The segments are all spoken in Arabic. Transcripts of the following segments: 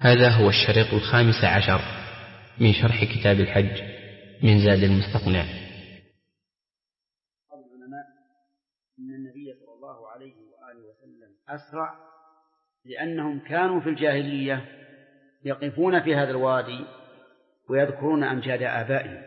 هذا هو الشريط 15 من شرح كتاب الحج من زاد المستقنع. قال العلماء إن النبي صلى الله عليه وآله وسلم أسرع لأنهم كانوا في الجاهلية يقفون في هذا الوادي ويذكرون أمجاد آبائهم،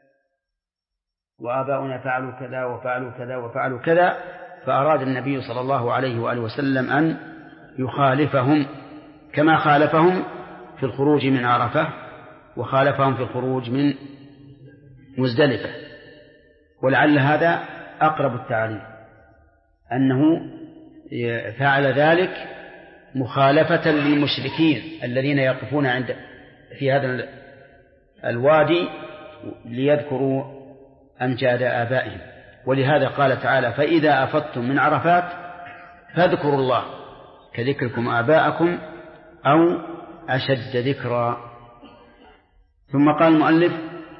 وآباؤنا فعلوا كذا وفعلوا كذا وفعلوا كذا، فأراد النبي صلى الله عليه وآله وسلم أن يخالفهم كما خالفهم في الخروج من عرفة وخالفهم في الخروج من مزدلفة. ولعل هذا أقرب التعريف، أنه فعل ذلك مخالفة للمشركين الذين يقفون في هذا الوادي ليذكروا أمجاد آبائهم. ولهذا قال تعالى: فإذا أفضتم من عرفات فاذكروا الله كذكركم آباءكم أو أشد ذكرا. ثم قال المؤلف: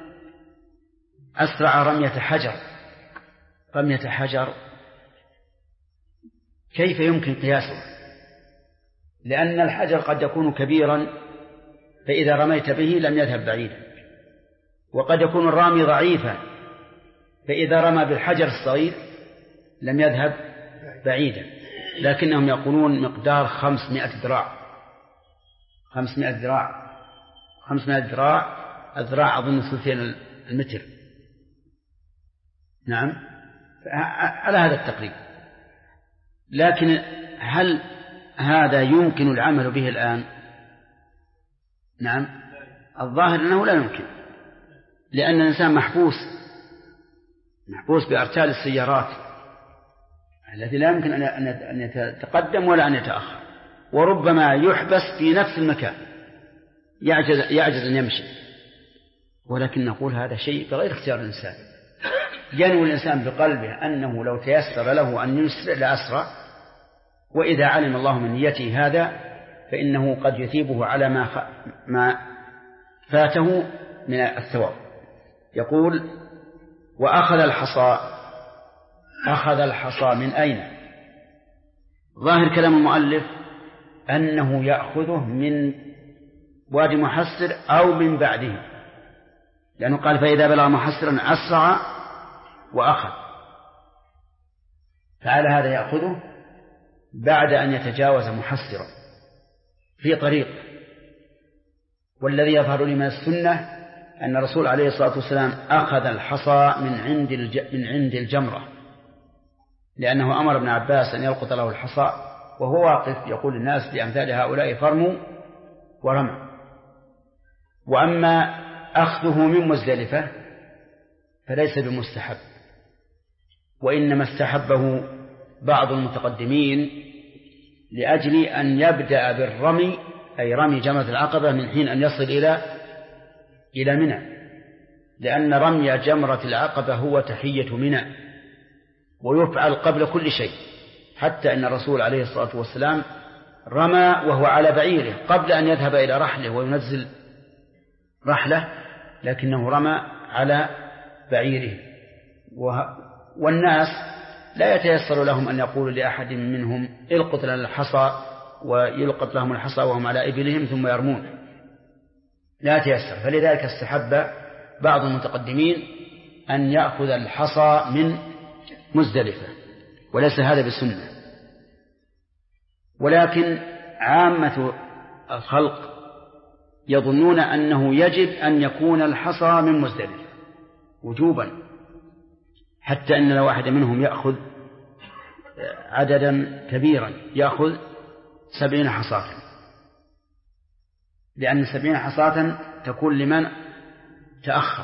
أسرع رمية حجر. رمية حجر كيف يمكن قياسه؟ لأن الحجر قد يكون كبيرا فإذا رميت به لم يذهب بعيدا، وقد يكون الرامي ضعيفا فإذا رمى بالحجر الصغير لم يذهب بعيدا، لكنهم يقولون مقدار 500 ذراع. 500 ذراع، 500 ذراع، الذراع أظن ثلثين المتر. نعم، على هذا التقريب. لكن هل هذا يمكن العمل به الآن؟ نعم، الظاهر أنه لا يمكن، لأن الإنسان محبوس بأرتال السيارات التي لا يمكن أن يتقدم ولا أن يتأخر، وربما يحبس في نفس المكان يعجز أن يمشي. ولكن نقول هذا شيء بغير اختيار الإنسان. ينوي الإنسان بقلبه أنه لو تيسر له أن يسرع لأسرع، وإذا علم الله من نيته هذا فإنه قد يثيبه على ما فاته من الثواب. يقول: وأخذ الحصى. أخذ الحصى من أين؟ ظاهر كلام المؤلف أنه يأخذه من وادي محسر أو من بعده، لأنه قال: فإذا بلغ محسرا أسرع وأخذ. فعلى هذا يأخذه بعد أن يتجاوز محسرا في طريق. والذي يظهر لي من السنة أن الرسول عليه الصلاة والسلام أخذ الحصى من عند الجمرة، لأنه أمر ابن عباس أن يلقط له الحصى وهو واقف يقول للناس بأمثال هؤلاء فرموا ورموا. وأما أخذه من مزدلفة فليس بمستحب، وإنما استحبه بعض المتقدمين لأجل أن يبدأ بالرمي، أي رمي جمرة العقبة، من حين أن يصل إلى منى، لأن رمي جمرة العقبة هو تحية منى، ويفعل قبل كل شيء، حتى أن الرسول عليه الصلاة والسلام رمى وهو على بعيره قبل أن يذهب إلى رحله وينزل رحله، لكنه رمى على بعيره. والناس لا يتيسر لهم أن يقولوا لأحد منهم: القط لنا الحصى، ويلقط لهم الحصى وهم على إبلهم ثم يرمون، لا يتيسر. فلذلك استحب بعض المتقدمين أن يأخذ الحصى من مزدلفة، وليس هذا بسنة. ولكن عامة الخلق يظنون أنه يجب أن يكون الحصى من مزدلفة وجوبا، حتى أن لو واحد منهم يأخذ عددا كبيرا يأخذ 70 حصاة، لأن 70 حصاة تكون لمن تأخر.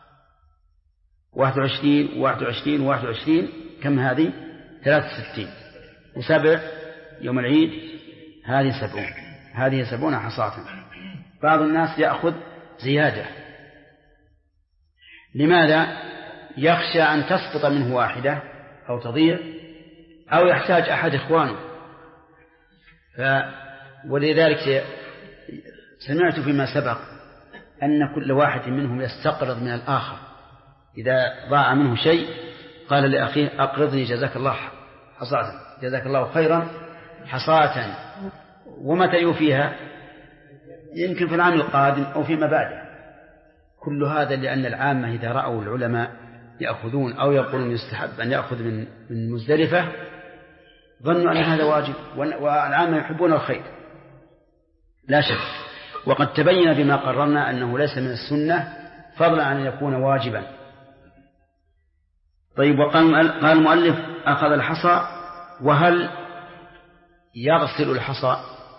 21 كم هذه؟ 63 و7 يوم العيد هذه 70، هذه 70 حصاة. بعض الناس يأخذ زيادة. لماذا؟ يخشى أن تسقط منه واحدة أو تضيع، أو يحتاج أحد إخوانه. ولذلك سمعت فيما سبق أن كل واحد منهم يستقرض من الآخر، إذا ضاع منه شيء قال لأخيه: أقرضني جزاك الله حصاة، جزاك الله خيرا حصاة. ومتى يوفيها؟ يمكن في العام القادم أو فيما بعده. كل هذا لأن العامة إذا رأوا العلماء يأخذون أو يقولون يستحب أن يأخذ من مزدلفة ظنوا أن هذا واجب، والعامة يحبون الخير لا شك. وقد تبين بما قررنا أنه ليس من السنة فضلا عن أن يكون واجبا. طيب، وقال المؤلف أخذ الحصى، وهل يغسل الحصى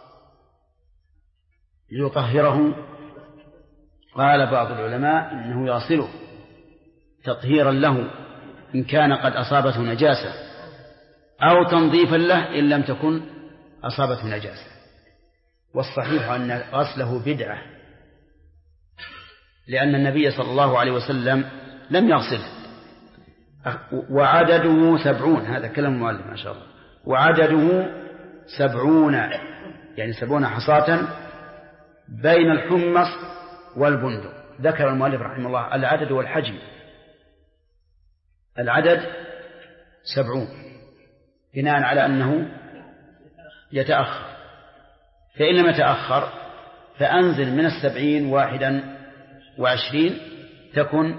ليطهره؟ قال بعض العلماء إنه يغسله تطهيرا له إن كان قد أصابته نجاسة، أو تنظيفا له إن لم تكن أصابته نجاسة. والصحيح أن غسله بدعة، لأن النبي صلى الله عليه وسلم لم يغسله. وعدده 70، هذا كلام المؤلف ما شاء الله، وعدده 70 يعني 70 حصاة بين الحمص والبندق. ذكر المؤلف رحمه الله العدد والحجم. العدد 70 بناء على أنه يتأخر، فإن لم يتأخر فأنزل من 70 21 تكن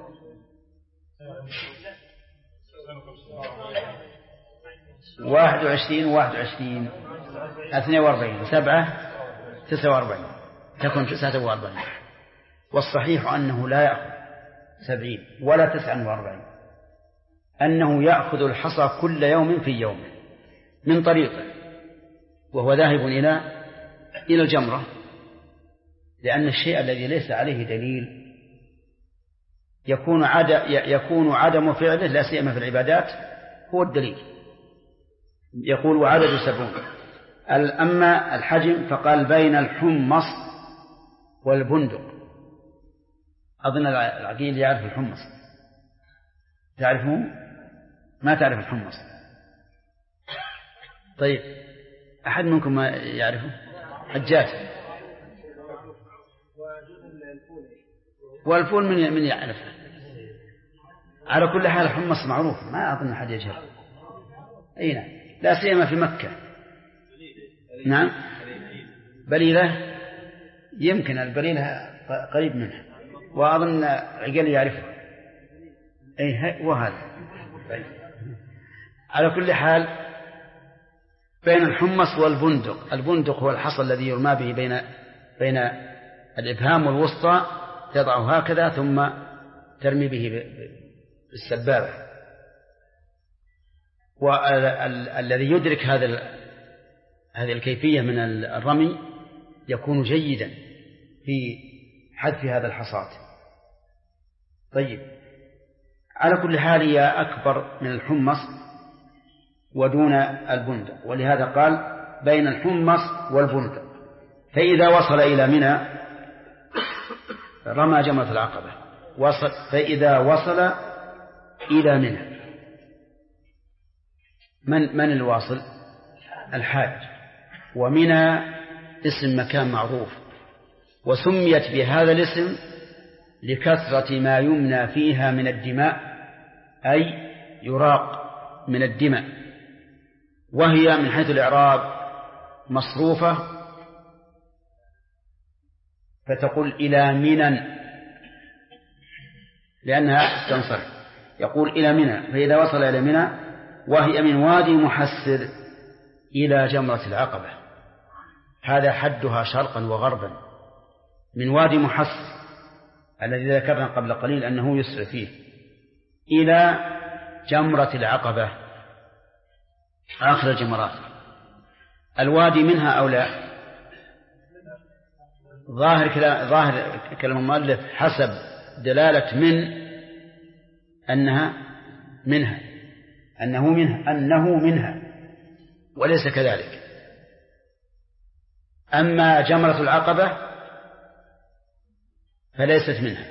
21 42 7 49 تكن 49. والصحيح أنه لا يأخذ 70 ولا 49، أنه يأخذ الحصى كل يوم في يوم من طريقه، وهو ذاهب إلى الجمرة، لأن الشيء الذي ليس عليه دليل يكون عدم فعله لا سيما في العبادات هو الدليل. يقول وعدد 70. أما الحجم فقال بين الحمص والبندق. أظن العقيل يعرف الحمص، تعرفه؟ ما تعرف الحمص؟ طيب، أحد منكم ما يعرفه؟ حجات. والفول من يعرفه؟ على كل حال الحمص معروف، ما أظن أحد يجهل. أي نعم، لا سيما في مكة. نعم، بليلة يمكن البليلة قريب منها، وأظن عقل يعرفه. أي وهذا. على كل حال بين الحمص والبندق. البندق هو الحصى الذي يرمى به بين الإبهام والوسطى، تضعه هكذا ثم ترمي به بالسبابة. والذي يدرك هذه الكيفية من الرمي يكون جيدا في حذف هذا الحصاة. طيب، على كل حال هي أكبر من الحمص ودون البندق، ولهذا قال بين الحمص والبندق. فإذا وصل إلى منى رمى جمرة العقبة. فإذا وصل إلى منى، من الواصل؟ الحاج. ومنى اسم مكان معروف، وسميت بهذا الاسم لكثرة ما يمنى فيها من الدماء، أي يراق من الدماء، وهي من حيث الإعراب مصروفة، فتقول إلى منى لأنها تنصرف. يقول إلى منى، فإذا وصل إلى منى وهي من وادي محسر إلى جمرة العقبة. هذا حدها شرقا وغربا، من وادي محسر الذي ذكرنا قبل قليل أنه يسر فيه إلى جمرة العقبة آخر الجمرات. الوادي منها أو لا؟ ظاهر كلام المؤلف حسب دلالة من أنه منها وليس كذلك. أما جمرة العقبة فليست منها،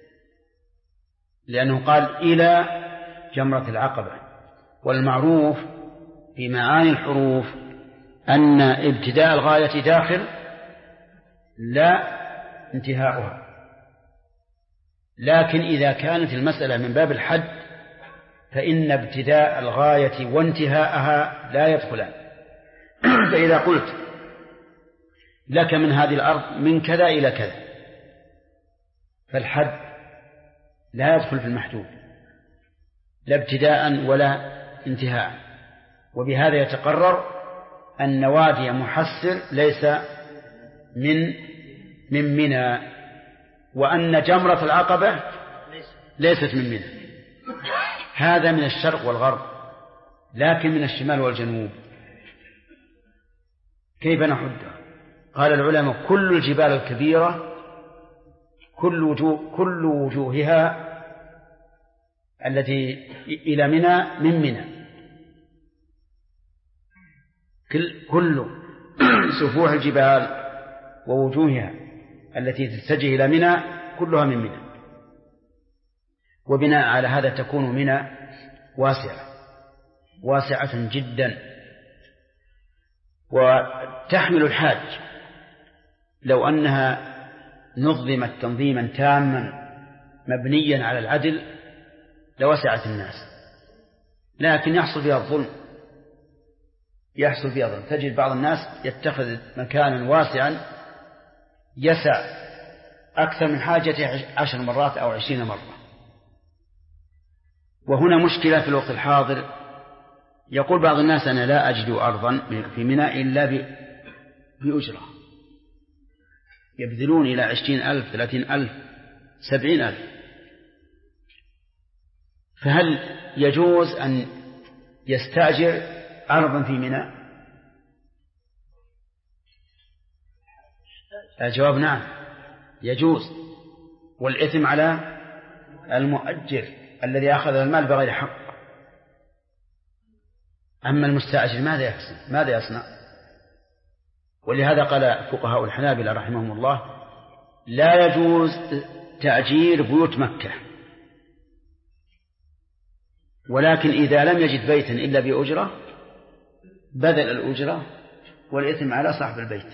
لأنه قال إلى جمرة العقبة. والمعروف في معاني الحروف أن ابتداء الغاية داخل لا انتهاؤها، لكن إذا كانت المسألة من باب الحد فإن ابتداء الغاية وانتهاءها لا يدخلان. فإذا قلت لك من هذه الأرض من كذا إلى كذا، فالحد لا يدخل في المحدود لا ابتداء ولا انتهاء. وبهذا يتقرر أن وادي محسر ليس من منى، وأن جمرة العقبة ليست من منى. هذا من الشرق والغرب، لكن من الشمال والجنوب كيف نحدها؟ قال العلماء كل الجبال الكبيرة كل وجوهها التي إلى منى من منى، كل سفوح الجبال ووجوهها التي تتجه إلى منى كلها من منى. وبناء على هذا تكون منى واسعة جدا، وتحمل الحاج لو أنها نظمت تنظيما تاما مبنيا على العدل لوسعت الناس، لكن يحصل فيها الظلم. تجد بعض الناس يتخذ مكانا واسعا يسع أكثر من حاجته 10 مرات أو 20 مرة. وهنا مشكلة في الوقت الحاضر، يقول بعض الناس أنا لا أجد أرضا في منى إلا بأجرة، يبذلون إلى 20,000 30,000 70,000. فهل يجوز أن يستأجر أرضا في منى؟ الجواب نعم يجوز، والإثم على المؤجر الذي أخذ المال بغير حق. أما المستأجر ماذا يصنع؟ ولهذا قال فقهاء الحنابلة رحمهم الله لا يجوز تأجير بيوت مكة، ولكن إذا لم يجد بيتا إلا بأجرة بذل الأجرة والإثم على صاحب البيت.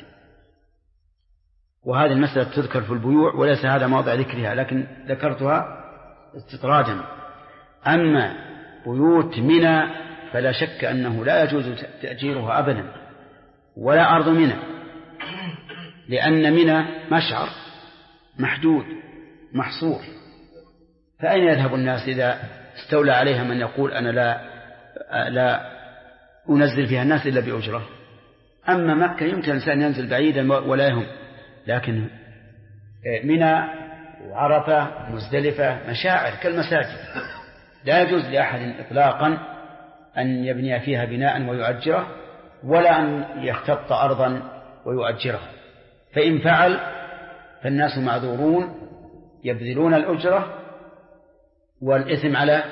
وهذه المسألة تذكر في البيوع وليس هذا موضع ذكرها، لكن ذكرتها استطرادا. أما بيوت منى فلا شك أنه لا يجوز تأجيرها أبدا، ولا أرض منى، لأن منى مشعر محدود محصور، فأين يذهب الناس إذا استولى عليها من يقول أنا لا أنزل فيها الناس إلا بأجرة؟ أما مكة يمكن الإنسان ينزل بعيدا ولا يهم، لكن منى وعرفة مزدلفة مشاعر كالمساجد، لا يجوز لأحد إطلاقا أن يبني فيها بناء ويؤجره، ولا أن يختط أرضا ويؤجرها. فإن فعل فالناس معذورون، يبذلون الأجرة والإثم على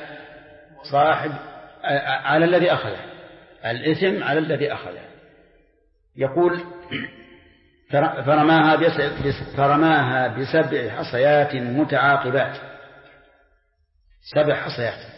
على الذي أخذه، الإثم على الذي أخذه. يقول فرماها ب7 حصيات متعاقبات، 7 حصيات.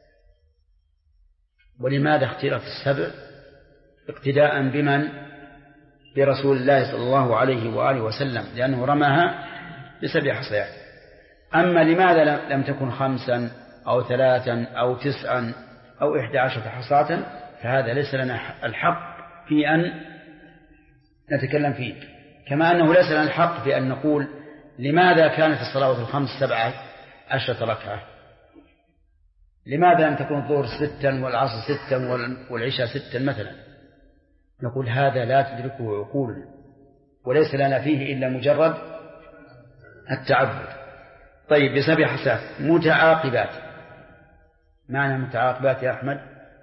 ولماذا اختيرت 7؟ اقتداء بمن؟ برسول الله صلى الله عليه وآله وسلم، لأنه رماها ب7 حصيات. أما لماذا لم تكن 5 أو 3 أو 9 أو 11 حصاة؟ فهذا ليس لنا الحق في أن نتكلم فيه، كما أنه ليس لنا الحق في أن نقول لماذا كانت الصلوات الخمس 17 ركعة، لماذا لم تكن الظهر 6 والعصر 6 والعشاء 6 مثلا. نقول هذا لا تدركه عقولنا، وليس لنا فيه إلا مجرد التعبد. طيب ب7 حصيات متعاقبات، معنى متعاقبات يا أحمد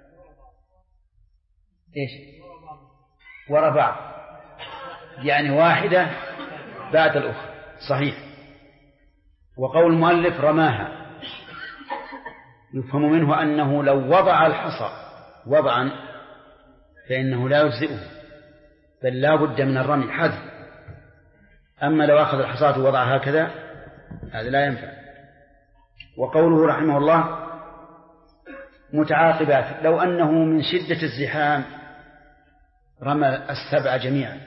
إيش؟ وراء بعض، يعني واحدة بعد الأخرى، صحيح. وقول المؤلف رماها يفهم منه أنه لو وضع الحصى وضعا فإنه لا يجزئه، بل لا بد من الرمي حذف. أما لو أخذ الحصاة ووضعها هكذا هذا لا ينفع. وقوله رحمه الله متعاقبات، لو أنه من شدة الزحام رمى 7 جميعا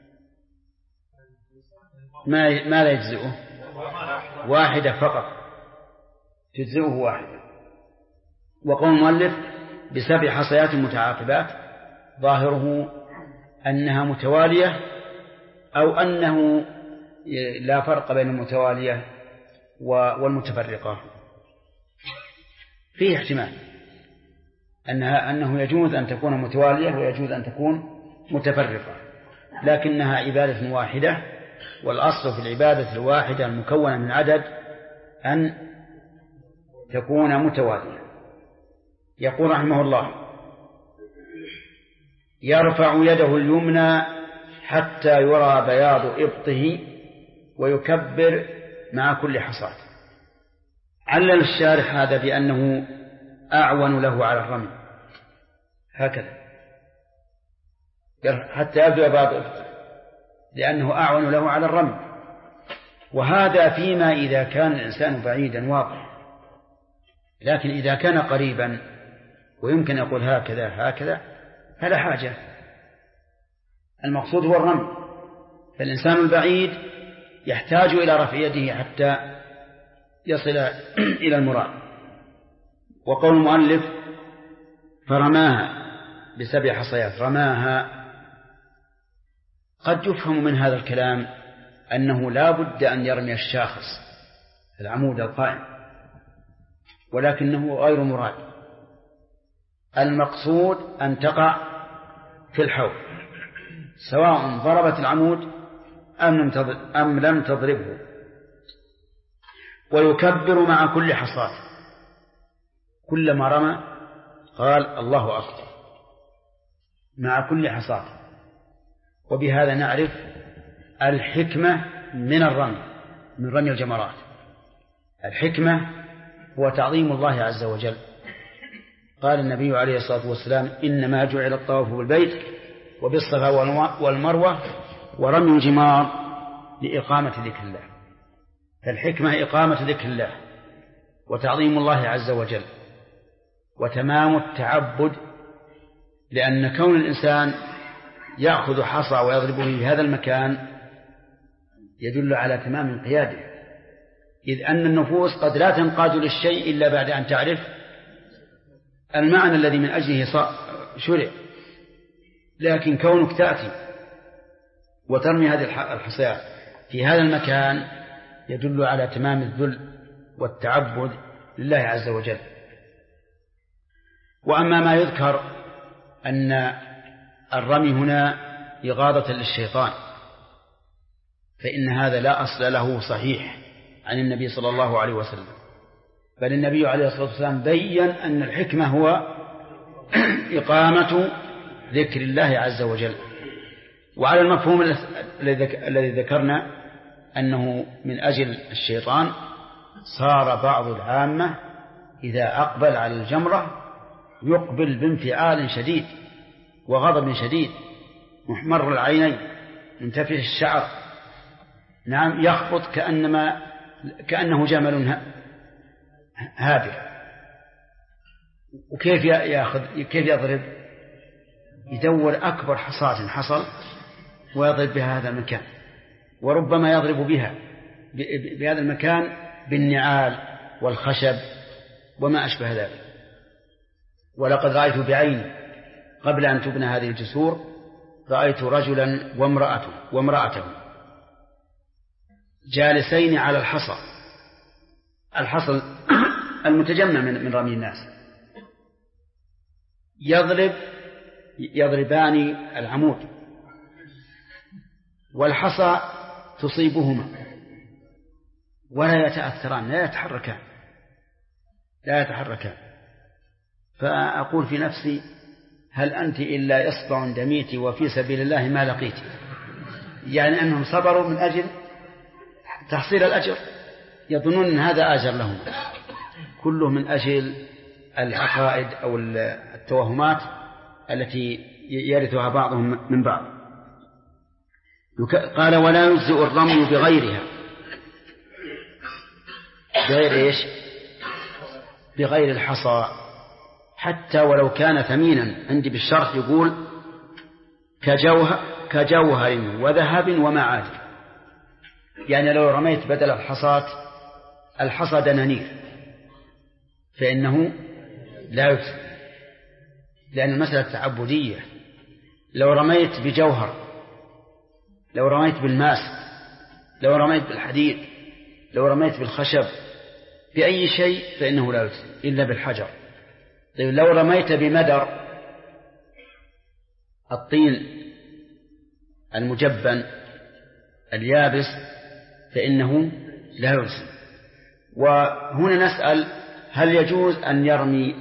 ما لا يجزئه، واحدة فقط تجزئه واحدة. وقول المؤلف ب7 حصيات متعاقبات ظاهره أنها متوالية أو أنه لا فرق بين المتوالية والمتفرقة. فيه احتمال أنه يجوز أن تكون متوالية ويجوز أن تكون متفرقة، لكنها عبادة واحدة، والأصل في العبادة الواحدة المكونة من عدد أن تكون متوالية. يقول رحمه الله: يرفع يده اليمنى حتى يرى بياض إبطه ويكبر مع كل حصاة. علل الشارح هذا بأنه أعون له على الرمي، هكذا حتى يبدو بياض إبطه، لأنه أعون له على الرمي. وهذا فيما إذا كان الإنسان بعيدا واضح، لكن إذا كان قريبا ويمكن يقول هكذا فلا حاجة. المقصود هو الرمي، فالإنسان البعيد يحتاج إلى رفع يده حتى يصل إلى المراد. وقول المؤلف: فرماها ب7 حصيات، رماها، قد يفهم من هذا الكلام أنه لا بد أن يرمي الشاخص العمود القائم، ولكنه غير مراد. المقصود أن تقع في الحوض، سواء ضربت العمود أم لم تضربه. ويكبر مع كل حصاة، كلما رمى قال الله أكبر مع كل حصاة. وبهذا نعرف الحكمة من الرمي، من رمي الجمرات. الحكمة هو تعظيم الله عز وجل. قال النبي عليه الصلاة والسلام: إنما جعل الطواف بالبيت وبالصفا والمروة ورمي الجمار لإقامة ذكر الله. فالحكمة إقامة ذكر الله وتعظيم الله عز وجل وتمام التعبد، لأن كون الإنسان يأخذ حصى ويضربه في هذا المكان يدل على تمام انقياده، إذ أن النفوس قد لا تنقاد للشيء إلا بعد أن تعرف المعنى الذي من أجله شرع. لكن كونك تأتي وترمي هذه الحصيات في هذا المكان يدل على تمام الذل والتعبد لله عز وجل. وأما ما يذكر أن الرمي هنا إغاظة للشيطان، فإن هذا لا أصل له صحيح عن النبي صلى الله عليه وسلم، بل النبي عليه الصلاة والسلام بيّن أن الحكمة هو إقامة ذكر الله عز وجل. وعلى المفهوم الذي ذكرنا أنه من أجل الشيطان صار بعض العامة إذا أقبل على الجمرة يقبل بانفعال شديد وغضب شديد، محمر العينين، منتفخ الشعر، نعم، يخبط كأنه جمل هابر. وكيف كيف يضرب؟ يدور أكبر حصاة حصل ويضرب بها هذا المكان، وربما يضرب بها بهذا المكان بالنعال والخشب وما أشبه ذلك. ولقد رأيت بعيني قبل أن تبنى هذه الجسور، رأيت رجلا وامرأته جالسين على الحصى المتجمع من رمي الناس، يضربان العمود والحصى تصيبهما ولا يتأثران، لا يتحركان. فأقول في نفسي: هل أنت إلا إصبع دميت وفي سبيل الله ما لقيت؟ يعني أنهم صبروا من أجل تحصيل الأجر، يظنون أن هذا آجر لهم، كله من أجل العقائد أو التوهمات التي يرثها بعضهم من بعض. قال: ولا يجزئ الرمي بغيرها. بغير إيش؟ بغير الحصى، حتى ولو كان ثمينا. عندي بالشرح يقول: كجوهر وذهب ومعادن. يعني لو رميت بدل الحصى دنانير فإنه لا يجزئ، لأن المسألة تعبدية. لو رميت بجوهر لو رميت بالماس، لو رميت بالحديد، لو رميت بالخشب، بأي شيء فإنه لا يجزي إلا بالحجر. طيب لو رميت بمدر الطين المجبن اليابس فإنه لا يجزي. وهنا نسأل هل يجوز أن يرمي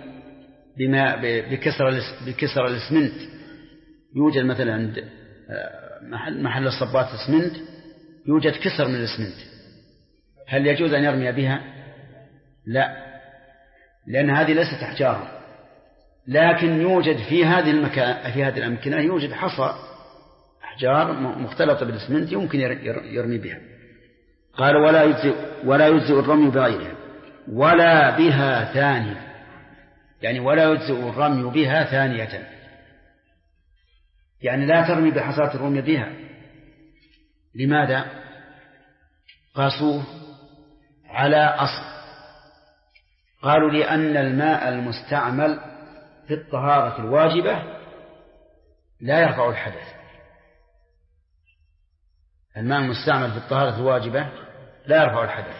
بكسر الإسمنت؟ يوجد مثلا عند محل الصبات الإسمنت يوجد كسر من الإسمنت، هل يجوز أن يرمي بها؟ لا، لأن هذه ليست أحجارا، لكن يوجد في هذه الأمكنة يوجد حصى أحجار مختلطة بالإسمنت يمكن يرمي بها. قال ولا يجزئ الرمي بغيرها ولا بها ثانية، يعني ولا يجزئ الرمي بها ثانية، يعني لا ترمي بحصاة الرمي بها. لماذا؟ قاسوه على أصل، قالوا لأن الماء المستعمل في الطهارة الواجبة لا يرفع الحدث. الماء المستعمل في الطهارة الواجبة لا يرفع الحدث.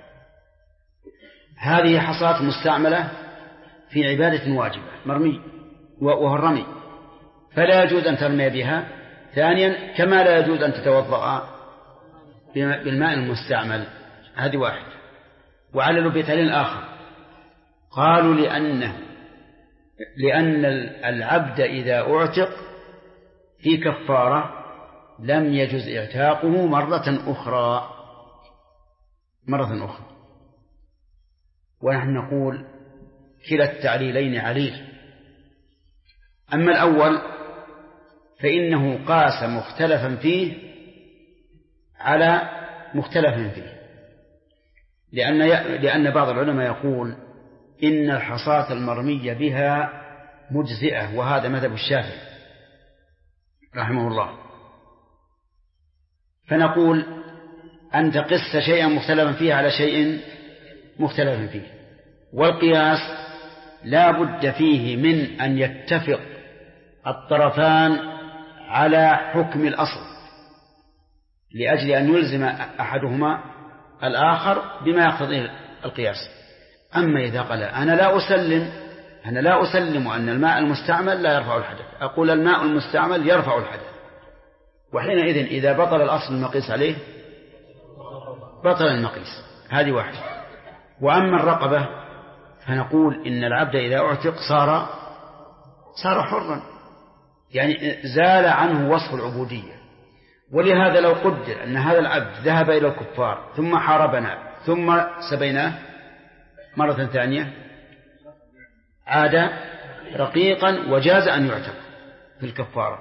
هذه حصاة مستعملة في عبادة واجبة مرمي وهو الرمي، فلا يجوز أن ترمي بها ثانيا، كما لا يجوز أن تتوضأ بالماء المستعمل. هذه واحد. وعللوا بتعليل آخر، قالوا لأن العبد إذا أعتق في كفارة لم يجز اعتاقه مرة أخرى. ونحن نقول كلا التعليلين عليل. أما الأول فإنه قاس مختلفا فيه على مختلف فيه، لأن بعض العلماء يقول إن الحصاة المرمية بها مجزئة، وهذا مذهب الشافعي رحمه الله. فنقول أن تقص شيئا مختلفا فيه على شيء مختلف فيه، والقياس لا بد فيه من أن يتفق الطرفان على حكم الأصل لأجل أن يلزم أحدهما الآخر بما يقتضيه القياس. أما إذا قال أنا لا أسلم أن الماء المستعمل لا يرفع الحدث، أقول الماء المستعمل يرفع الحدث، وحينئذ إذا بطل الأصل المقيس عليه بطل المقيس. هذه واحدة. وأما الرقبة فنقول إن العبد إذا أعتق صار حرا، يعني زال عنه وصف العبودية. ولهذا لو قدر أن هذا العبد ذهب إلى الكفار ثم حاربنا ثم سبيناه مرة ثانية عاد رقيقا وجاز أن يعتق في الكفارة،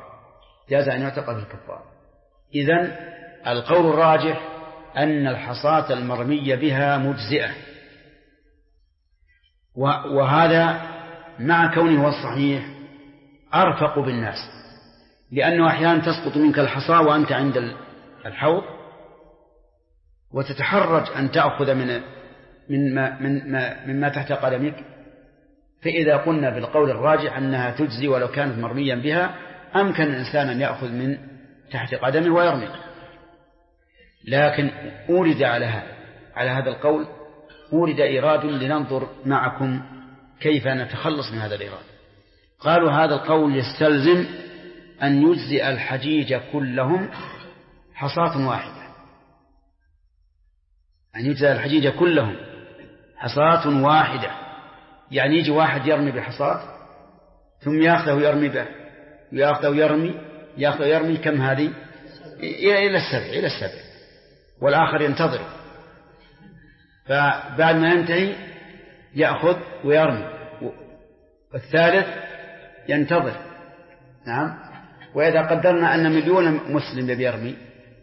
إذن القول الراجح أن الحصاة المرمية بها مجزئة، وهذا مع كونه هو الصحيح أرفق بالناس، لأنه أحيانا تسقط منك الحصاة وأنت عند الحوض وتتحرج أن تأخذ مما تحت قدمك. فإذا قلنا بالقول الراجح أنها تجزي ولو كانت مرميا بها أمكن الإنسان أن يأخذ من تحت قدمه ويرمي. لكن أورد على هذا القول أورد إيراد لننظر معكم كيف نتخلص من هذا الإيراد. قالوا هذا القول يستلزم أن يجزئ الحجيج كلهم حصاة واحدة، أن يجزئ الحجيج كلهم حصاة واحدة، يعني يجي واحد يرمي بحصاة ثم يأخذه ويرمي به، يأخذه ويرمي كم هذه؟ إلى السبع، والآخر ينتظر، فبعد ما ينتهي يأخذ ويرمي، والثالث ينتظر. نعم. وإذا قدرنا أن 1,000,000 مسلم يرمي،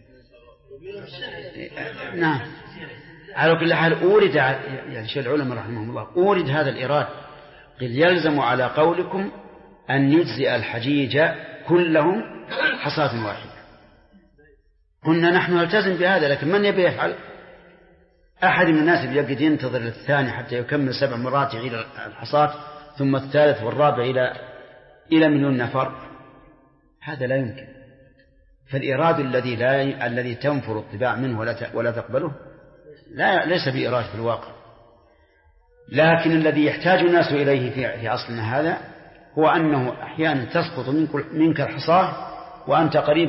نعم، على كل حال أورد، يعني شيخ العلماء رحمهم الله أورد هذا الإيراد، قل يلزم على قولكم أن يجزئ الحجيج كلهم حصاة واحدة. قلنا نحن نلتزم بهذا، لكن من يبي يفعل؟ أحد من الناس يجد ينتظر الثاني حتى يكمل 7 مرات يعيد الحصاة، ثم الثالث والرابع إلى 1,000,000 نفر، هذا لا يمكن. فالإيراد الذي تنفر الطباع منه ولا تقبله ليس بإيراد في الواقع. لكن الذي يحتاج الناس إليه في عصرنا هذا هو أنه أحيانا تسقط منك الحصاة وأنت قريب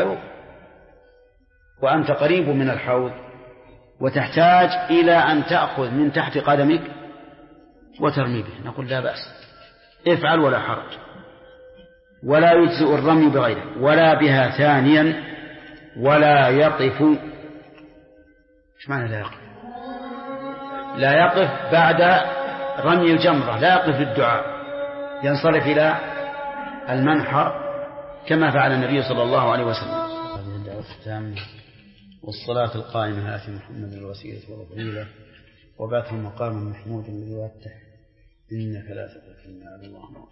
من الحوض وتحتاج إلى أن تأخذ من تحت قدمك وترمي به. نقول لا بأس، افعل ولا حرج، ولا يجزئ الرمي بغيره ولا بها ثانيا ولا يقف. ايش معنى لا يقف؟ لا يقف بعد رمي الجمرة، لا يقف للدعاء، ينصرف إلى المنحر كما فعل النبي صلى الله عليه وسلم. هذه الدعوة التامة والصلاة القائمة آت محمد الوسيلة والفضيلة وبعثه مقاما محمودا الذي وعدته إنك لا تخلف الميعاد اللهم.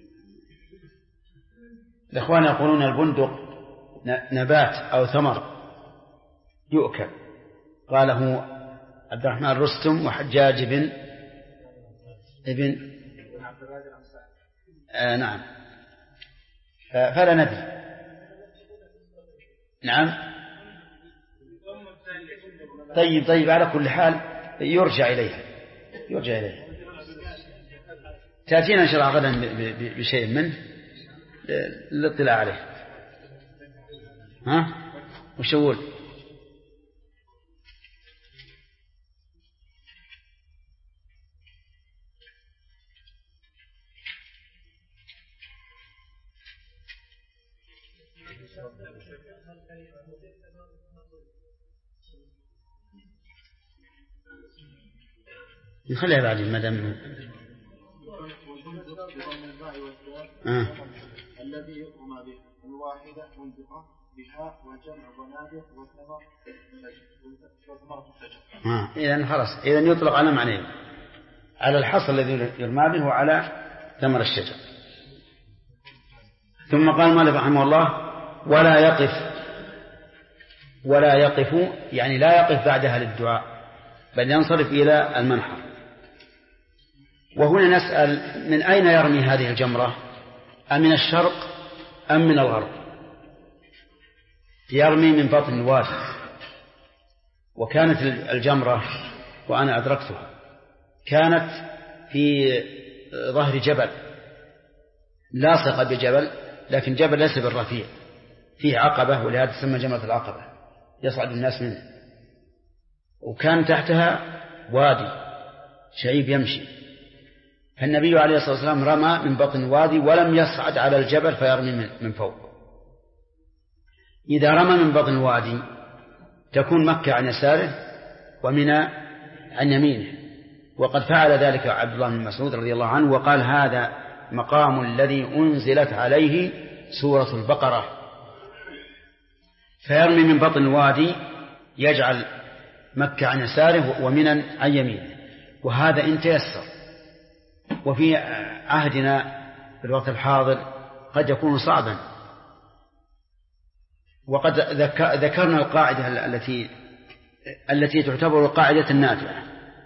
الإخوان يقولون البندق نبات أو ثمر يؤكل. قاله عبد الرحمن رستم وحجاج ابن نعم، فلا ندري. نعم. طيب على كل حال يرجع إليها تأتينا إن شاء الله غدا بشيء منه للاطلاع عليه. وش أقول؟ نخليها بعدين ما دام الذي يرمى به الواحدة منطقة بها وجمع ضنابر وثمرة الشجر. إذن خلاص، إذن يطلق على معنيين، على الحصى الذي يرمى به وعلى ثمر الشجر. ثم قال مالك رحمه الله ولا يقف يعني لا يقف بعدها للدعاء بل ينصرف إلى المنحر. وهنا نسأل من أين يرمي هذه الجمرة؟ أمن الشرق أم من الغرب؟ يرمي من بطن الوادي. وكانت الجمرة وأنا أدركتها كانت في ظهر جبل لاصق بجبل، لكن جبل ليس بالرفيع، فيه عقبة ولهذا تسمى جمرة العقبة يصعد الناس منه. وكان تحتها وادي شعيب يمشي، فالنبي عليه الصلاة والسلام رمى من بطن الوادي ولم يصعد على الجبل فيرمي من فوق. إذا رمى من بطن الوادي تكون مكة عن يساره ومنى عن يمينه، وقد فعل ذلك عبد الله بن مسعود رضي الله عنه وقال هذا مقام الذي أنزلت عليه سورة البقرة. فيرمي من بطن الوادي يجعل مكة عن يساره ومنى عن يمينه، وهذا إن تيسر. وفي عهدنا في الوقت الحاضر قد يكون صعبا. وقد ذكرنا القاعدة التي تعتبر قاعدة النافعة،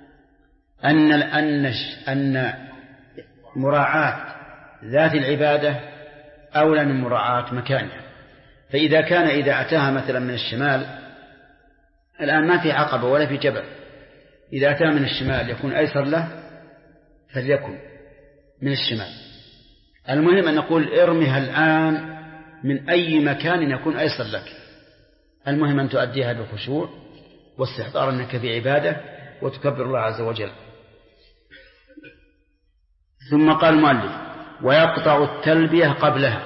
أن مراعاة ذات العبادة أولى من مراعاة مكانها. فإذا كان إذا أتاها مثلا من الشمال، الآن ما في عقبة ولا في جبل، إذا أتاها من الشمال يكون أيسر له فليكن من الشمال. المهم أن نقول ارمها الآن من أي مكان يكون أيسر لك. المهم أن تؤديها بخشوع واستحضار أنك في عبادة وتكبر الله عز وجل. ثم قال المؤلف ويقطع التلبية قبلها.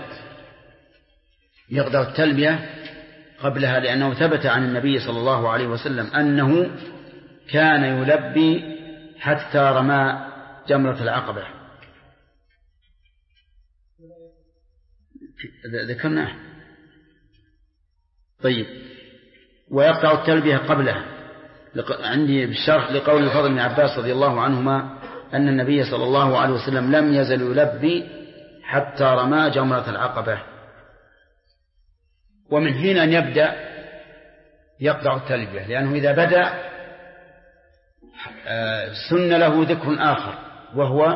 يقطع التلبية قبلها لأنه ثبت عن النبي صلى الله عليه وسلم أنه كان يلبي حتى رمى جمرة العقبة. ذكرناه. طيب ويقطع التلبية قبلها عندي بالشرح لقول الفضل بن عباس رضي الله عنهما أن النبي صلى الله عليه وسلم لم يزل يلبي حتى رمى جمرة العقبة. ومن هنا أن يبدأ يقطع التلبية، لأنه إذا بدأ سن له ذكر آخر وهو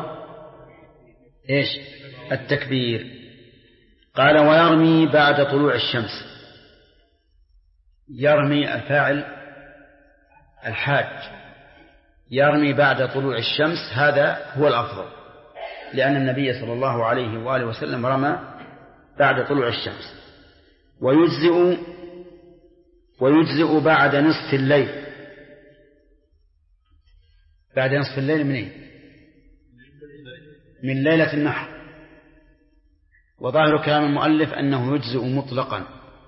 إيش؟ التكبير. قال ويرمي بعد طلوع الشمس. يرمي الفاعل الحاج يرمي بعد طلوع الشمس، هذا هو الأفضل، لأن النبي صلى الله عليه وآله وسلم رمى بعد طلوع الشمس. ويجزئ بعد نصف الليل. بعد نصف الليل منين؟ من ليلة النحر. وظاهر كلام المؤلف أنه يجزئ مطلقا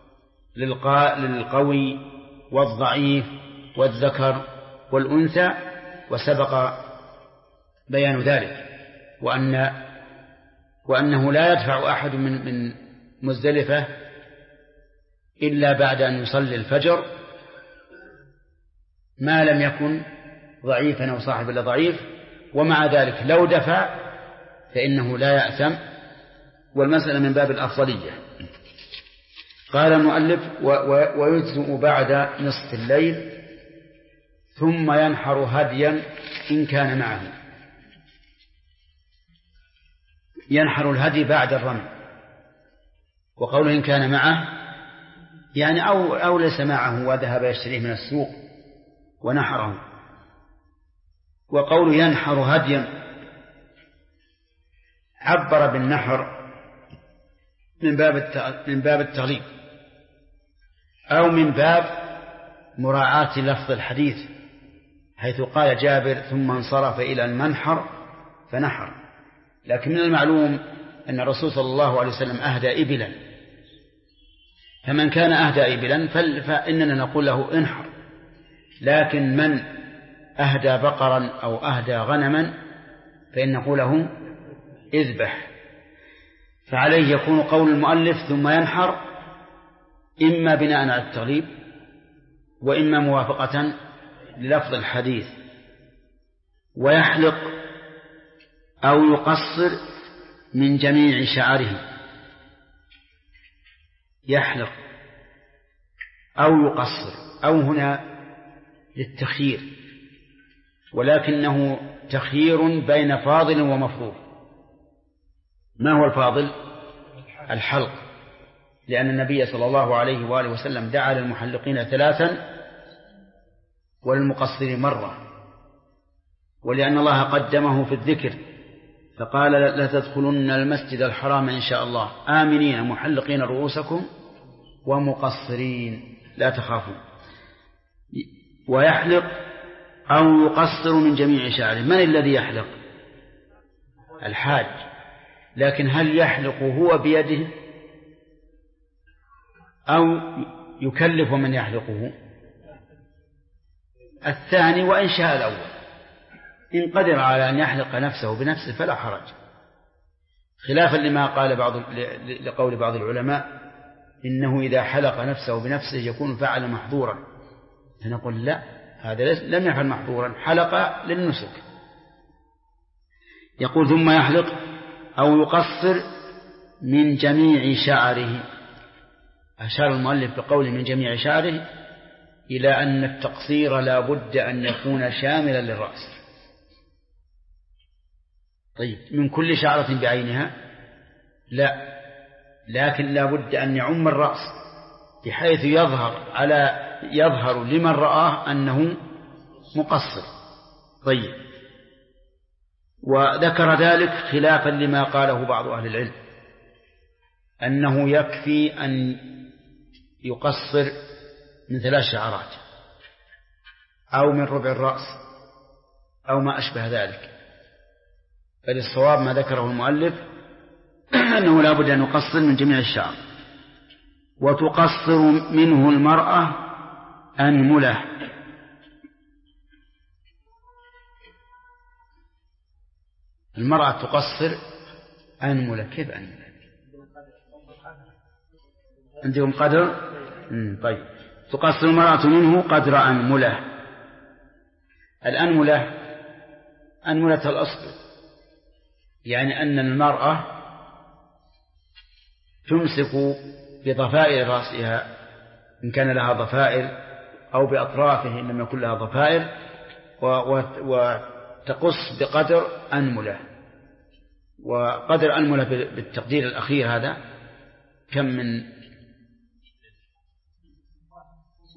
للقوي والضعيف والذكر والأنثى، وسبق بيان ذلك، وأنه لا يدفع أحد من مزدلفة إلا بعد أن يصلي الفجر، ما لم يكن ضعيفا أو صاحب إلا ضعيف، ومع ذلك لو دفع فإنه لا يأثم، والمسألة من باب الأفضلية. قال المؤلف: ويجزئ بعد نصف الليل، ثم ينحر هديا إن كان معه. ينحر الهدي بعد الرمي، وقوله إن كان معه يعني أو ليس معه وذهب يشتريه من السوق ونحره. وقوله ينحر هديا عبر بالنحر من باب التغليب، أو من باب مراعاة لفظ الحديث، حيث قال جابر: ثم انصرف إلى المنحر فنحر. لكن من المعلوم أن الرسول صلى الله عليه وسلم أهدى إبلا، فمن كان أهدى إبلا فإننا نقول له انحر، لكن من أهدى بقرا أو أهدى غنما فإن نقول له اذبح. فعليه يكون قول المؤلف ثم ينحر إما بناء على التغليب، وإما موافقة للفظ الحديث. ويحلق أو يقصر من جميع شعره. يحلق أو يقصر، أو هنا للتخيير، ولكنه تخيير بين فاضل ومفروض. ما هو الفاضل؟ الحلق، لأن النبي صلى الله عليه وآله وسلم دعا للمحلقين 3 وللمقصرين مرة، ولأن الله قدمه في الذكر فقال: لتدخلن المسجد الحرام إن شاء الله آمنين محلقين رؤوسكم ومقصرين لا تخافون. ويحلق أو يقصر من جميع شعره. من الذي يحلق؟ الحاج. لكن هل يحلق هو بيده أو يكلف من يحلقه؟ الثاني، وإن شاء الأول. إن قدر على أن يحلق نفسه بنفسه فلا حرج، خلافا لقول بعض العلماء إنه إذا حلق نفسه بنفسه يكون فعل محظورا، فنقول لا، هذا لم يفعل محظورا، حلق للنسك. يقول: ثم يحلق أو يقصر من جميع شعره. أشار المؤلف بقوله من جميع شعره إلى أن التقصير لا بد أن يكون شاملا للرأس. طيب، من كل شعرة بعينها؟ لا، لكن لا بد أن يعم الرأس بحيث يظهر لمن رآه أنه مقصر. طيب، وذكر ذلك خلافا لما قاله بعض أهل العلم، أنه يكفي أن يقصر من 3 شعرات أو من ربع الرأس أو ما أشبه ذلك. بل الصواب ما ذكره المؤلف أنه لا بد أن يقصر من جميع الشعر. وتقصر منه المرأة أنملة. المرأة تقصر أنملة. كيف أنملة؟ عندهم قدر؟ طيب، تقصر المرأة منه قدر أنملة. الأنملة أنملة الأصل، يعني أن المرأة تمسك بضفائر رأسها إن كان لها ضفائر، أو بأطرافه إن لم يكن لها ضفائر، وتقص بقدر أنملة. وقدر أنملة بالتقدير الأخير هذا كم من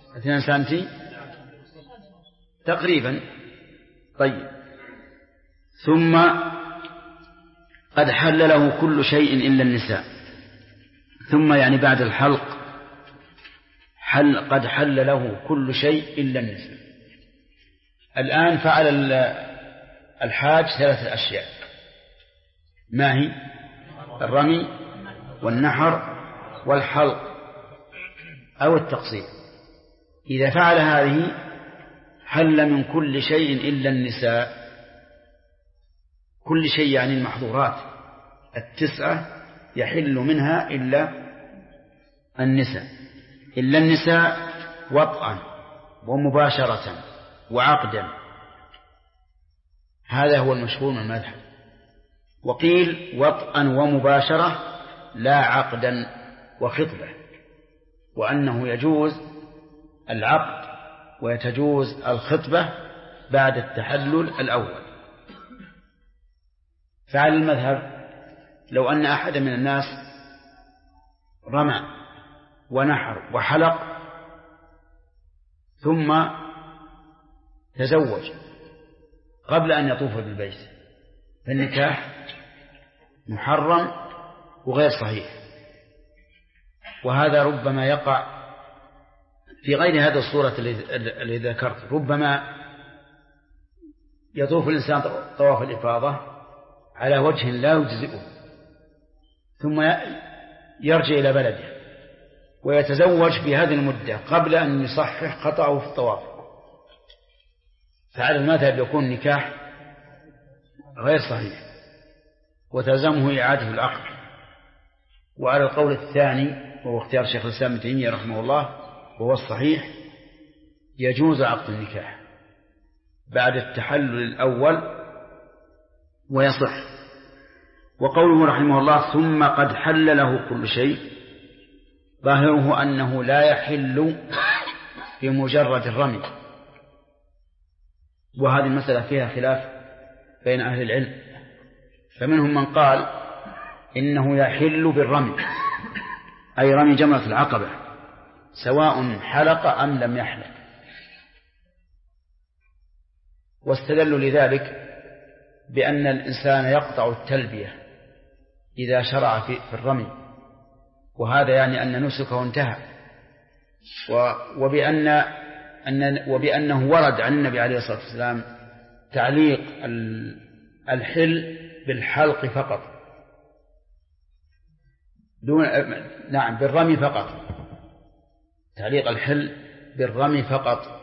2 سنتي تقريبا. طيب. ثم قد حل له كل شيء إلا النساء. ثم يعني بعد الحلق قد حل له كل شيء إلا النساء. الآن فعل الحاج 3 أشياء، ما هي؟ الرمي والنحر والحلق أو التقصير. إذا فعل هذه حل من كل شيء إلا النساء. كل شيء يعني المحظورات 9 يحل منها إلا النساء. إلا النساء وطئا ومباشرة وعقدا، هذا هو المشهور من المذهب. وقيل وطئا ومباشرة لا عقدا وخطبة، وأنه يجوز العقد ويتجوز الخطبة بعد التحلل الأول. فعلى المذهب لو أن أحد من الناس رمى ونحر وحلق ثم تزوج قبل أن يطوف بالبيت، فالنكاح محرم وغير صحيح. وهذا ربما يقع في غير هذه الصورة التي ذكرت. ربما يطوف الإنسان طواف الإفاضة على وجه لا يجزئه، ثم يرجع إلى بلده ويتزوج في هذه المدة قبل أن يصحح خطأه في الطواف، فعلى المذهب يكون نكاح غير صحيح وتلزمه إعادة العقد. وعلى القول الثاني وهو اختيار شيخ الإسلام ابن تيمية رحمه الله وهو الصحيح يجوز عقد النكاح بعد التحلل الأول ويصح. وقوله رحمه الله ثم قد حل له كل شيء، ظاهره أنه لا يحل بمجرد الرمي، وهذه المسألة فيها خلاف بين أهل العلم. فمنهم من قال إنه يحل بالرمي، أي رمي جمرة العقبة سواء حلق أم لم يحلق، واستدلوا لذلك بأن الإنسان يقطع التلبية إذا شرع في الرمي، وهذا يعني أن نسكه انتهى، وبأنه ورد عن النبي عليه الصلاة والسلام تعليق الحل بالحلق فقط بالرمي فقط، تعليق الحل بالرمي فقط.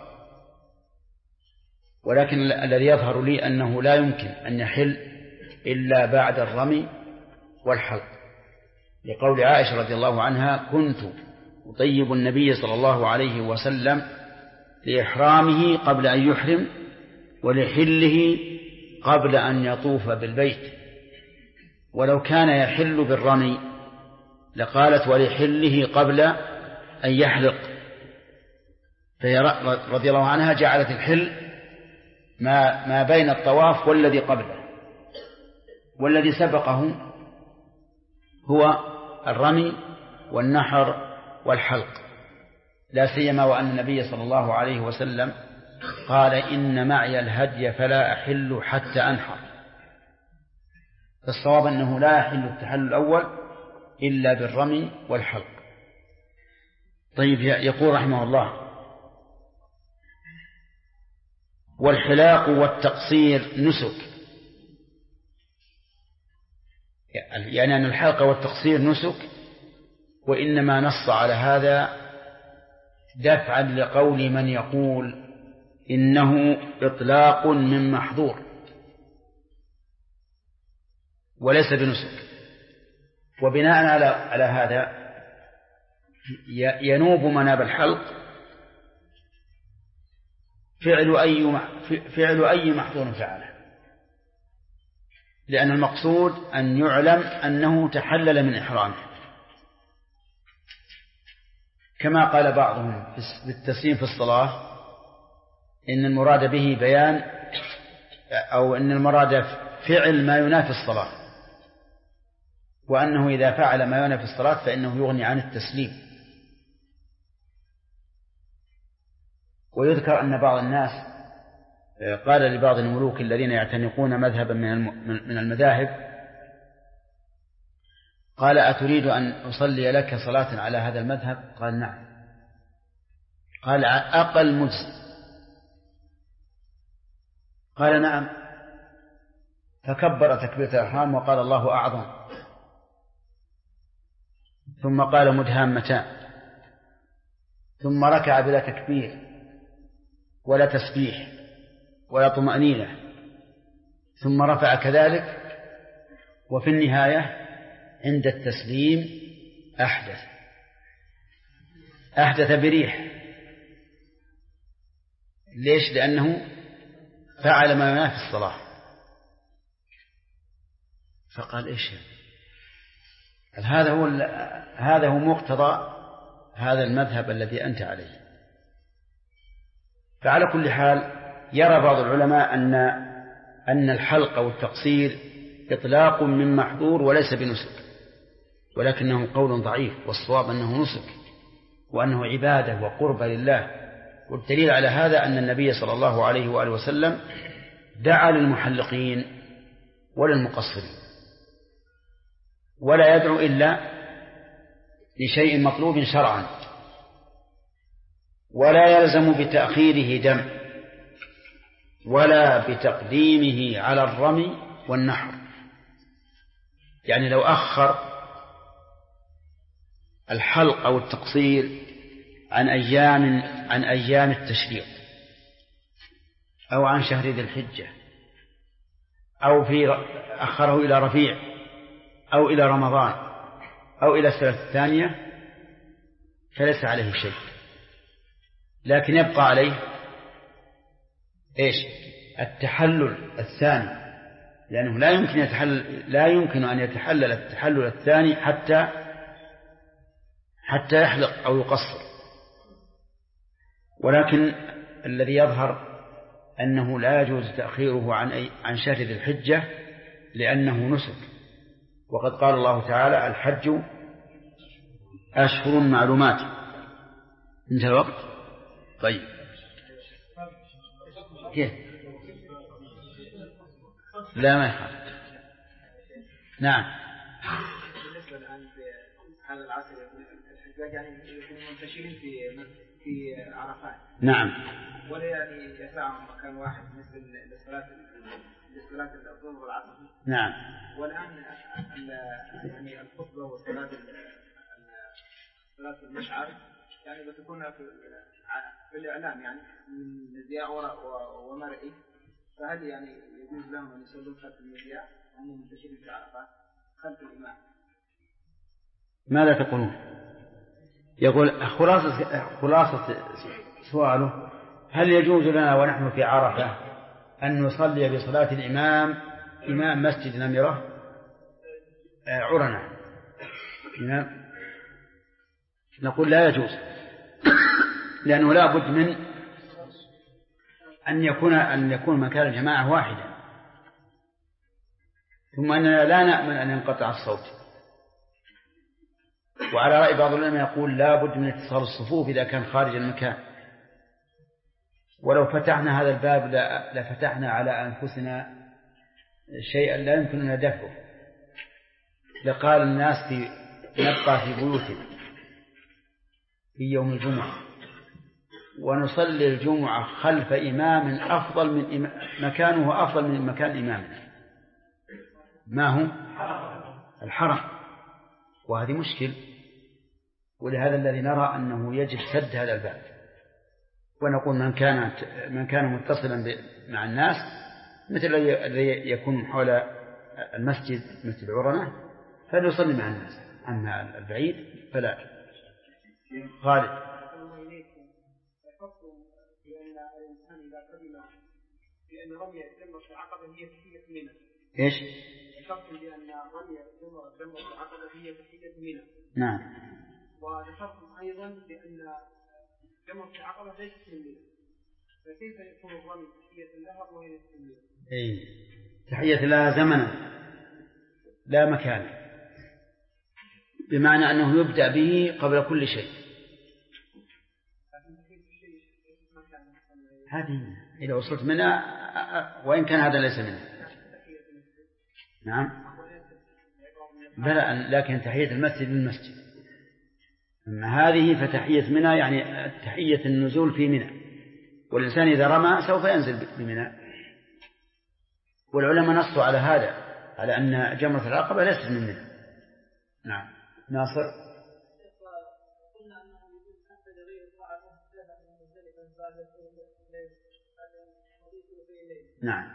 ولكن الذي يظهر لي أنه لا يمكن أن يحل إلا بعد الرمي والحلق، لقول عائشة رضي الله عنها كنت أطيب النبي صلى الله عليه وسلم لإحرامه قبل أن يحرم ولحله قبل أن يطوف بالبيت. ولو كان يحل بالرمي لقالت ولحله قبل أن يحلق، فهي رضي الله عنها جعلت الحل ما بين الطواف والذي قبله، والذي سبقه هو الرمي والنحر والحلق، لا سيما وأن النبي صلى الله عليه وسلم قال إن معي الهدي فلا أحل حتى أنحر. فالصواب أنه لا يحل التحلل الأول إلا بالرمي والحلق. طيب، يقول رحمه الله والحلاق والتقصير نسك، يعني أن الحلق والتقصير نسك، وإنما نص على هذا دفعا لقول من يقول إنه إطلاق من محظور وليس بنسك. وبناء على هذا ينوب مناب الحلق فعل أي محظور فعله، لأن المقصود أن يعلم أنه تحلل من إحرامه، كما قال بعضهم بالتسليم في الصلاة إن المراد به بيان، أو إن المراد فعل ما ينافي الصلاة، وأنه إذا فعل ما ينافي الصلاة فإنه يغني عن التسليم. ويذكر أن بعض الناس قال لبعض الملوك الذين يعتنقون مذهبا من المذاهب، قال: أتريد أن أصلي لك صلاة على هذا المذهب؟ قال: نعم. قال: أقل مجزي. قال: نعم. فكبر تكبيرة الإحرام وقال: الله أعظم. ثم قال: مدهامتان. ثم ركع بلا تكبير ولا تسبيح ولا طمأنينة، ثم رفع كذلك، وفي النهاية عند التسليم أحدث بريح. ليش؟ لأنه فعل ما ينافي الصلاة. فقال: إيش هذا هو مقتضى هذا المذهب الذي أنت عليه. فعلى كل حال يرى بعض العلماء أن الحلق أو التقصير إطلاق من محظور وليس بنسك، ولكنه قول ضعيف، والصواب أنه نسك وأنه عبادة وقربة لله. والدليل على هذا أن النبي صلى الله عليه وآله وسلم دعا للمحلقين وللمقصرين، ولا يدعو إلا لشيء مطلوب شرعا، ولا يلزم بتأخيره دم ولا بتقديمه على الرمي والنحر. يعني لو أخر الحلق أو التقصير عن أيام التشريق أو عن شهر ذي الحجة، أو أخره إلى ربيع أو إلى رمضان أو إلى السنة الثانية، فليس عليه شيء، لكن يبقى عليه إيش؟ التحلل الثاني، لأنه لا يمكن أن يتحلل التحلل الثاني حتى يحلق أو يقصر. ولكن الذي يظهر أنه لا يجوز تأخيره عن شهر ذي الحجة لأنه نسك، وقد قال الله تعالى: الحج أشهر معلومات. انتهى الوقت. طيب كيف؟ لا ما يخالف. نعم. بالنسبة الآن في هذا العصر الحجاج يعني يكونوا منتشرين في عرفات. نعم. ولا يعني يسعهم مكان واحد مثل لصلاة الظهر والعصر. نعم. والآن يعني الخطبة وصلاة المشعر يعني بتكون في الإعلام يعني من مذياع ومرئي، فهل يعني يجوز لهم أن يصلوا خلف المذياع وهم منتشرين في عرفات خلف الإمام؟ ماذا تقولون؟ يقول خلاصة سؤاله: هل يجوز لنا ونحن في عرفة أن نصلي بصلاة الإمام إمام مسجد نمرة عرنة؟ نقول لا يجوز، لأنه لا بد من أن يكون مكان الجماعة واحدا، ثم أننا لا نأمن أن ينقطع الصوت. وعلى رأي بعض العلماء يقول لا بد من اتصال الصفوف إذا كان خارج المكان. ولو فتحنا هذا الباب لفتحنا على أنفسنا شيئا لا يمكننا دفعه. لقال الناس نبقى في بيوتنا في يوم الجمعة ونصلي الجمعة خلف إمام أفضل من مكانه أفضل من مكان إمامنا، ما هو الحرم، وهذه مشكل. ولهذا الذي نرى أنه يجب سد هذا الباب، ونقول من كان متصلا مع الناس مثل الذي يكون حول المسجد مثل عرنة فليصلي مع الناس، أما البعيد فلا. غالب بأن رمي جمرة العقبة هي تحية منى. إيش؟ ذكرت بأن رمي جمرة العقبة هي تحية منى. نعم. وذكرتم أيضا بأن جمرة العقبة ليست من منى، فكيف يكون الرمي تحية لها وهي ليست من منى؟ إيه، تحية لها زمنا لا مكان، بمعنى أنه يبدأ به قبل كل شيء. هذه إذا وصلت منها وإن كان هذا ليس منها. نعم بلى، لكن تحية المسجد للمسجد. أما هذه فتحية منى يعني تحية النزول في منى، والإنسان إذا رمى سوف ينزل بمنى. والعلماء نصوا على هذا، على أن جمرة العقبة ليست من منى. نعم ناصر. نعم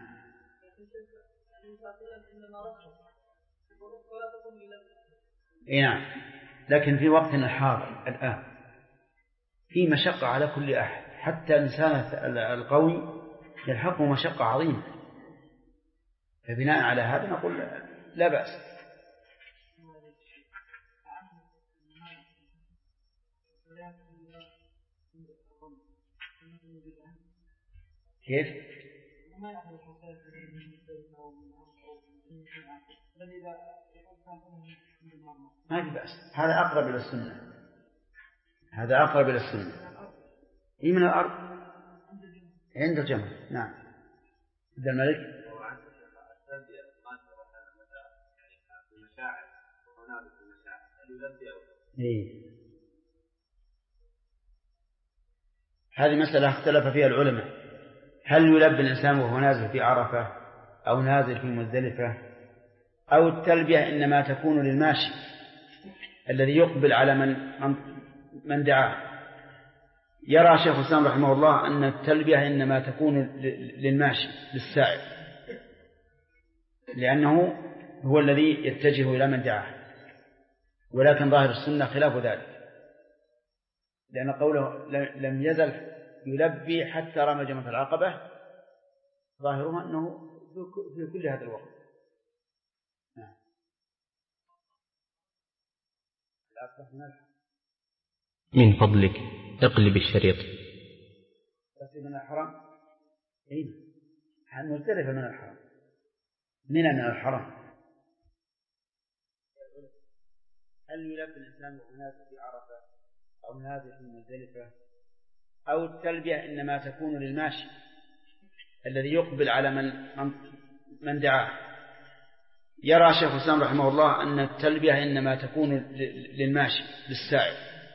نعم، لكن في وقتنا الحاضر الآن في مشقة على كل أحد، حتى الإنسان القوي يلحقه مشقة عظيمة، فبناء على هذا نقول لا بأس. كيف؟ ما في بأس، هذا أقرب إلى السنة، هذا أقرب إلى السنة. إيه من الأرض عند الجمع. نعم عبد الملك. إيه. هذه مسألة اختلف فيها العلماء، هل يلبي الإنسان وهو نازل في عرفة أو نازل في مزدلفة، أو التلبية إنما تكون للماشي الذي يقبل على من دعاه. يرى شيخ الإسلام رحمه الله أن التلبية إنما تكون للماشي للسائر، لأنه هو الذي يتجه إلى من دعاه، ولكن ظاهر السنة خلاف ذلك، لأن قوله لم يزل يلبي حتى رمى جمرة العقبة ظاهرها أنه في كل هذا الوقت. من فضلك اقلب الشريط. من الحرم أين مزدلفة من الحرم، من الحرم. هل يلبي الإنسان وهو نازل في عرفة أو نازل في مزدلفة، أو التلبية إنما تكون للماشي الذي يقبل على من دعاه. يرى شيخ الإسلام رحمه الله أن التلبية إنما تكون للماشي للسائر،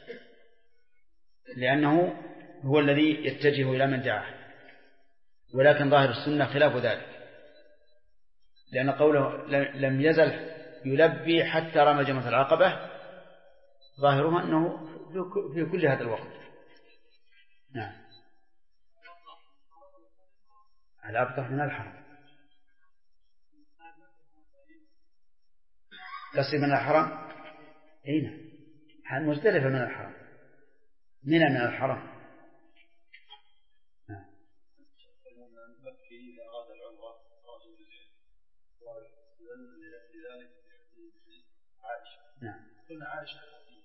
لأنه هو الذي يتجه إلى من دعاه، ولكن ظاهر السنة خلاف ذلك، لأن قوله لم يزل يلبي حتى رمى جمرة العقبة ظاهرها أنه في كل هذا الوقت. نعم الأبطح من الحرم. تصل من الحرم أين مزدلفة من الحرم، من الحرم. نعم قلنا عائشة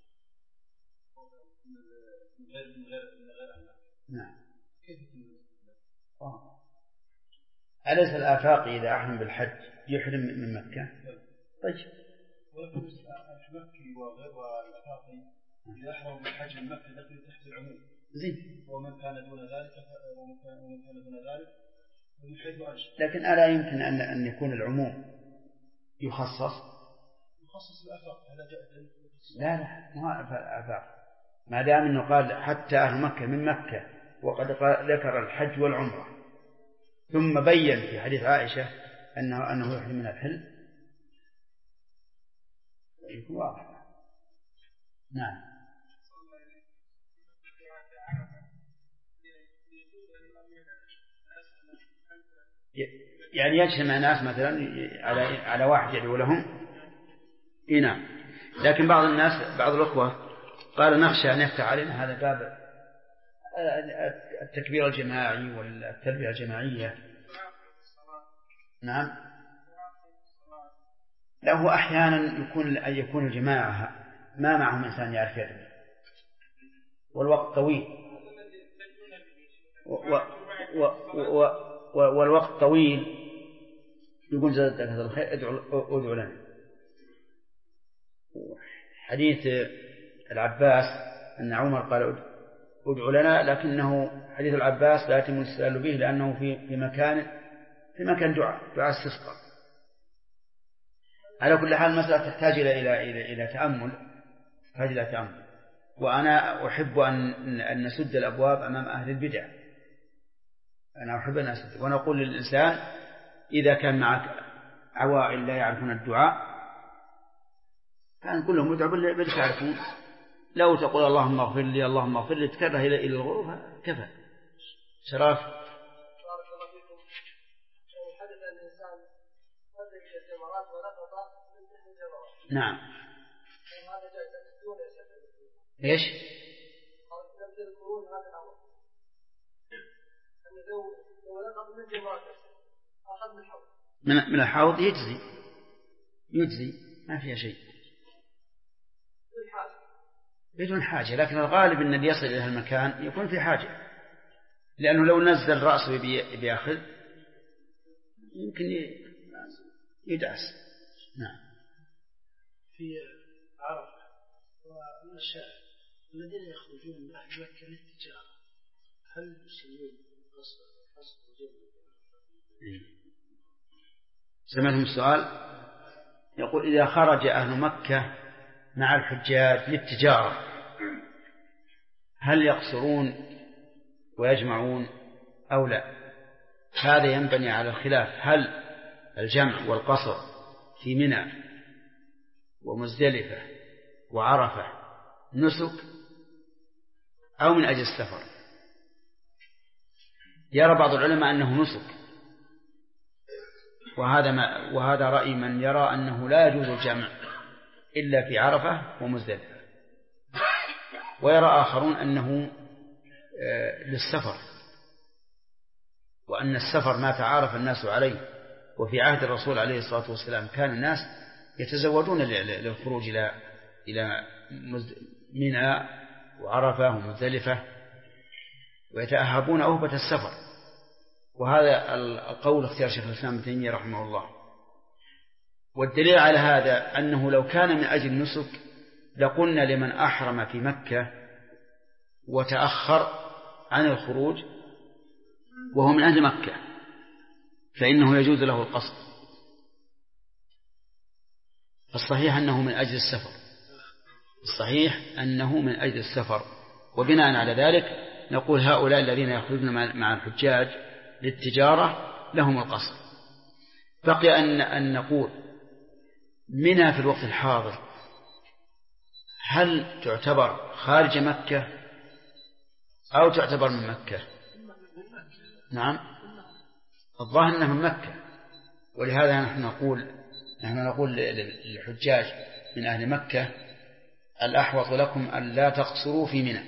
نعم. أليس الآفاقي إذا أحرم بالحج يحرم من مكة؟ طيب المكي والآفاقي إذا أحرم بالحج من مكة دخل تحت العموم زين، ومن كان دون ذلك من حيث أرجح. لكن ألا يمكن أن يكون العموم يخصص الآفاق؟ هذا جاء لا ما الآفاق، ما دام أنه قال حتى أهل مكة من مكة، وقد ذكر الحج والعمرة، ثم بين في حديث عائشة أنه يحرم من الحل، يكون واضح. نعم يعني يجتمع الناس مثلا على واحد يدعو لهم. نعم، لكن بعض الناس بعض الأخوة قال نخشى أن يفتح علينا هذا باب التكبير الجماعي والتلبية الجماعية. نعم له أحيانا يكون الجماعة ما معهم إنسان يعرف يدعو، والوقت طويل والوقت طويل، يقول زادك هذا الخير ادعو لنا. حديث العباس أن عمر قال ادع لنا، لكنه حديث العباس لا يتم الاستدلال به لأنه في مكان دعاء استسقاء. على كل حال المسألة تحتاج إلى تأمل، وأنا أحب أن نسد الأبواب أمام أهل البدع. أنا أحب أن أسد، ونقول للإنسان إذا كان معك عوائل لا يعرفون الدعاء كان كلهم يدعوا باللي يعرفون. لو تقول اللهم اغفر لي اللهم اغفر لي تكره إلى الغروب كفى. شراف. نعم. ايش؟ من الحوض يجزي ما فيها شيء بدون حاجة، لكن الغالب أن يصل إلى المكان يكون في حاجة، لأنه لو نزل رأسه بيأخذ يمكن يدعس. نعم. في عرفة والمشاعر الذين يخرجون من أهل مكة للتجارة هل يسمون قصد وجبل؟ سمعتم السؤال؟ يقول إذا خرج أهل مكة مع الحجاج للتجارة هل يقصرون ويجمعون أو لا؟ هذا ينبني على الخلاف، هل الجمع والقصر في منى ومزدلفة وعرفة نسك أو من أجل السفر؟ يرى بعض العلماء أنه نسك، وهذا رأي من يرى أنه لا يجوز الجمع إلا في عرفة ومزدلفة، ويرى آخرون أنه للسفر، وأن السفر ما تعارف الناس عليه. وفي عهد الرسول عليه الصلاة والسلام كان الناس يتزوجون للخروج إلى منى وعرفة ومزدلفة ويتأهبون أهبة السفر. وهذا القول اختيار شيخ الإسلام ابن تيمية رحمه الله. والدليل على هذا أنه لو كان من أجل النسك لقلنا لمن أحرم في مكة وتأخر عن الخروج وهو من أهل مكة فإنه يجوز له القصد. الصحيح أنه من أجل السفر، وبناء على ذلك نقول هؤلاء الذين يخرجون مع الحجاج للتجارة لهم القصر. بقي أن نقول منى في الوقت الحاضر هل تعتبر خارج مكة أو تعتبر من مكة؟ نعم، الظاهر أنها من مكة، ولهذا نحن نقول للحجاج من أهل مكة الأحوط لكم أن لا تقصروا في منى،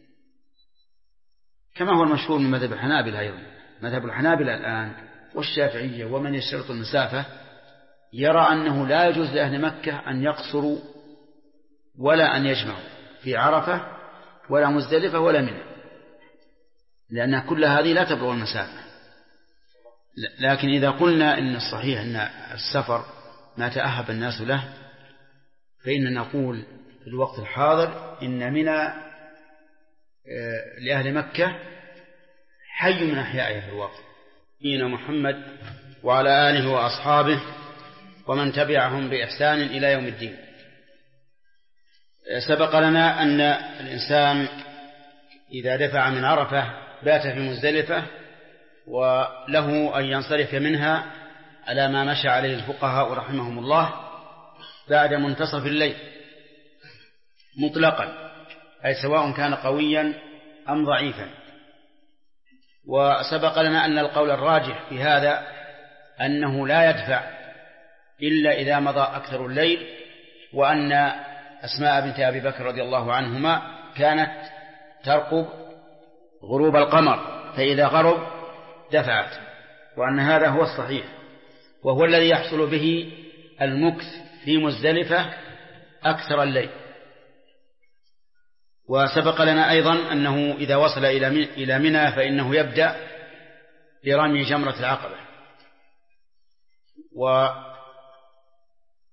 كما هو المشهور من مذهب الحنابلة. أيضا مذهب الحنابلة الآن والشافعية ومن يشترط المسافة يرى أنه لا يجوز لأهل مكة أن يقصروا ولا أن يجمعوا في عرفة ولا مزدلفة ولا منى، لأن كل هذه لا تبلغ المسافة. لكن إذا قلنا إن الصحيح أن السفر ما تأهب الناس له فإن نقول في الوقت الحاضر إن منى لأهل مكة حي من أحيائه في الوقت. نبينا محمد وعلى آله وأصحابه ومن تبعهم بإحسان إلى يوم الدين. سبق لنا أن الإنسان إذا دفع من عرفة بات في مزدلفة وله أن ينصرف منها على ما مشى عليه الفقهاء رحمهم الله بعد منتصف الليل مطلقا، أي سواء كان قويا أم ضعيفا. وسبق لنا أن القول الراجح في هذا أنه لا يدفع إلا إذا مضى أكثر الليل، وأن أسماء بنت أبي بكر رضي الله عنهما كانت ترقب غروب القمر فإذا غرب دفعت، وأن هذا هو الصحيح وهو الذي يحصل به المكث في مزدلفة أكثر الليل. وسبق لنا أيضا أنه إذا وصل إلى منى فإنه يبدأ برمي جمرة العقبة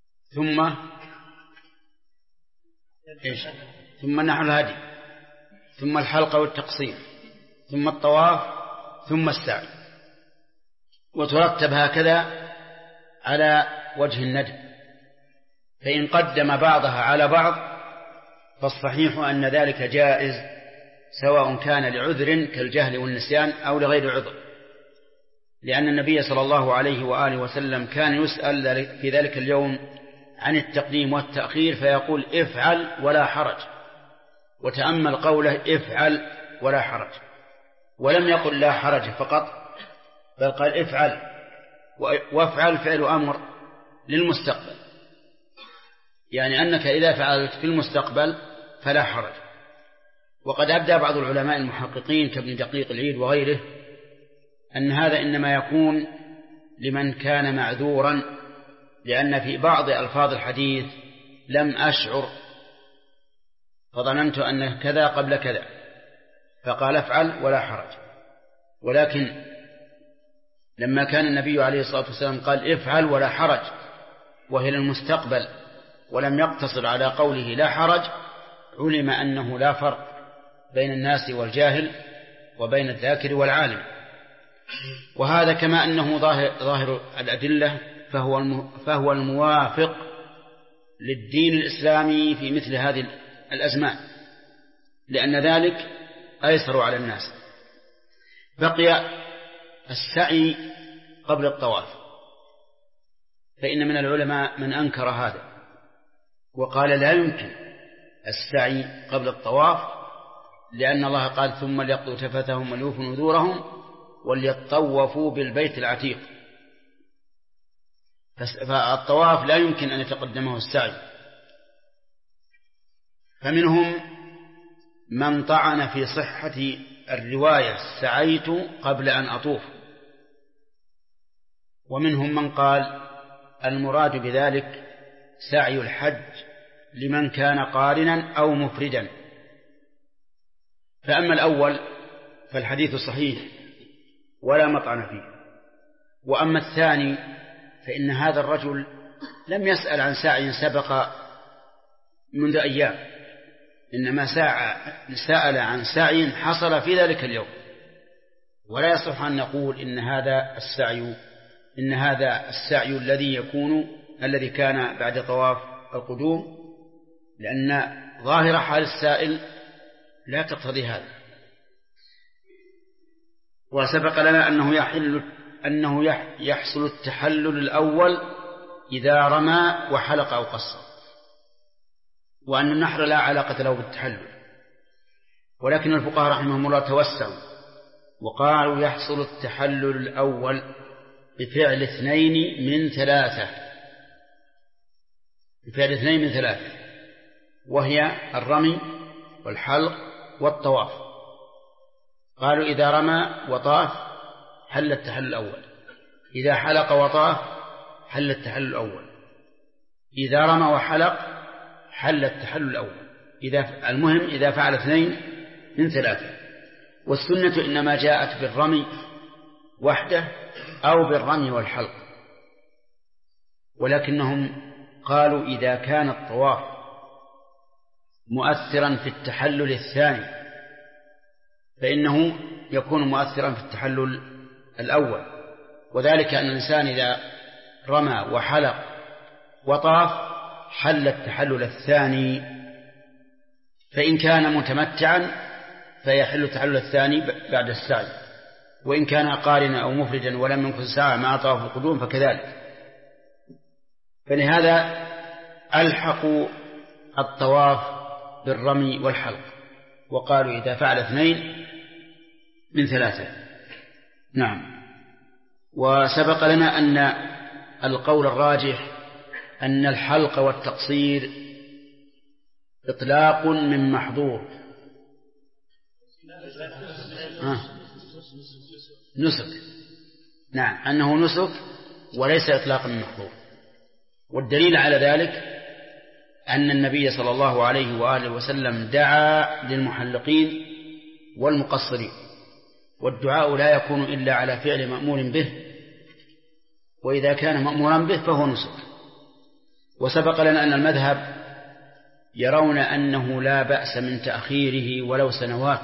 ثم نحر الهدي، ثم الحلق والتقصير ثم الطواف ثم السعي، وترتب هكذا على وجه الندب. فإن قدم بعضها على بعض فالصحيح أن ذلك جائز، سواء كان لعذر كالجهل والنسيان أو لغير عذر، لأن النبي صلى الله عليه وآله وسلم كان يسأل في ذلك اليوم عن التقديم والتأخير فيقول افعل ولا حرج، وتأمل قوله افعل ولا حرج، ولم يقل لا حرج فقط، بل قال افعل، وافعل فعل أمر للمستقبل، يعني أنك إذا فعلت في المستقبل فلا حرج. وقد أبدى بعض العلماء المحققين كابن دقيق العيد وغيره أن هذا إنما يكون لمن كان معذورا، لأن في بعض ألفاظ الحديث لم أشعر فظننت أن كذا قبل كذا فقال افعل ولا حرج. ولكن لما كان النبي عليه الصلاة والسلام قال افعل ولا حرج وهي للمستقبل ولم يقتصر على قوله لا حرج، علم أنه لا فرق بين الناس والجاهل وبين الذاكر والعالم. وهذا كما أنه ظاهر الأدلة فهو الموافق للدين الإسلامي في مثل هذه الأزمان، لأن ذلك أيسر على الناس. بقي السعي قبل الطواف، فإن من العلماء من أنكر هذا وقال لا يمكن السعي قبل الطواف، لأن الله قال ثم ليقضوا تفثهم وليوفوا نذورهم وليطوفوا بالبيت العتيق، فالطواف لا يمكن أن يتقدمه السعي. فمنهم من طعن في صحة الرواية سعيت قبل أن أطوف، ومنهم من قال المراد بذلك سعي الحج لمن كان قارنا أو مفردا. فأما الأول فالحديث صحيح ولا مطعن فيه، وأما الثاني فإن هذا الرجل لم يسأل عن سعي سبق منذ أيام، إنما سأل عن سعي حصل في ذلك اليوم، ولا يصح أن نقول إن هذا السعي الذي كان بعد طواف القدوم، لأن ظاهر حال السائل لا تقتضي هذا. وسبق لنا أنه يحصل التحلل الأول إذا رمى وحلق أو قصر، وأن النحر لا علاقة له بالتحلل. ولكن الفقهاء رحمهم الله توسعوا وقالوا يحصل التحلل الأول بفعل 2 من 3، وهي الرمي والحلق والطواف. قالوا إذا رمى وطاف حل التحلل الأول، إذا حلق وطاف حل التحلل الأول، إذا رمى وحلق حل التحلل الأول. المهم إذا فعل 2 من 3. والسنة إنما جاءت بالرمي وحده أو بالرمي والحلق، ولكنهم قالوا إذا كان الطواف مؤثرا في التحلل الثاني فإنه يكون مؤثرا في التحلل الأول، وذلك أن الإنسان إذا رمى وحلق وطاف حل التحلل الثاني، فإن كان متمتعا فيحل التحلل الثاني بعد السعي، وإن كان قارنا أو مفردا ولم ينقص ساعة مع طواف القدوم فكذلك. فلهذا ألحقوا الطواف بالرمي والحلق وقالوا إذا فعل 2 من 3. نعم. وسبق لنا أن القول الراجح أن الحلق والتقصير إطلاق من محظور، نسك. نعم، أنه نسك وليس إطلاق من محظور. والدليل على ذلك أن النبي صلى الله عليه وآله وسلم دعا للمحلقين والمقصرين، والدعاء لا يكون إلا على فعل مأمور به، وإذا كان مأمورا به فهو نسك. وسبق لنا أن المذهب يرون أنه لا بأس من تأخيره ولو سنوات،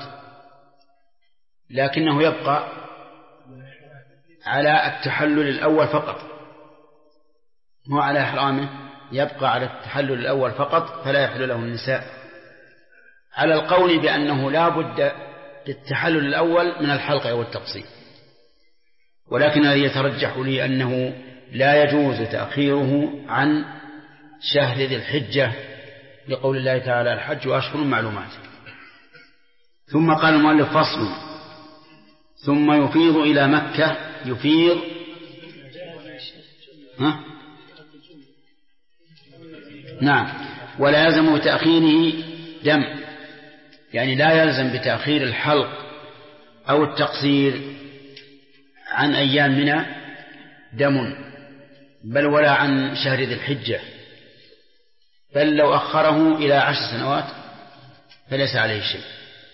لكنه يبقى على التحلل الأول فقط، هو على إحرامه يبقى على التحلل الأول فقط، فلا يحل له النساء، على القول بأنه لا بد للتحلل الأول من الحلق أو التقصير. ولكن الذي يترجح لي أنه لا يجوز تأخيره عن شهر ذي الحجة، لقول الله تعالى: الحج أشهر معلومات. ثم قال المؤلف: فصل. ثم يفيض إلى مكة. يفيض نعم، ولا يلزم بتأخيره دم، يعني لا يلزم بتأخير الحلق أو التقصير عن أيام منى دم، بل ولا عن شهر ذي الحجة، بل لو أخره إلى 10 سنوات فليس عليه شيء.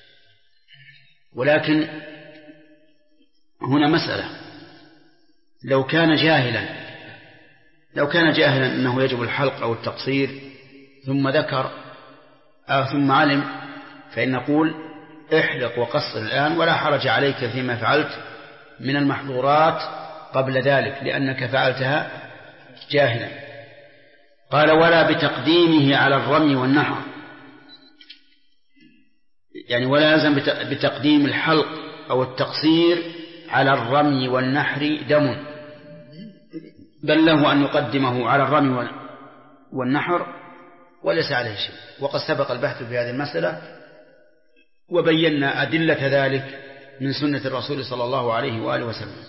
ولكن هنا مسألة: لو كان جاهلا أنه يجب الحلق أو التقصير ثم ذكر ثم علم، فإن نقول: احلق وقصر الآن ولا حرج عليك فيما فعلت من المحظورات قبل ذلك، لأنك فعلتها جاهلا. قال: ولا بتقديمه على الرمي والنحر، يعني ولا يلزم بتقديم الحلق أو التقصير على الرمي والنحر دم، بل له أن يقدمه على الرمي والنحر وليس عليه شيء. وقد سبق البحث في هذه المسألة وبينا أدلة ذلك من سنة الرسول صلى الله عليه وآله وسلم.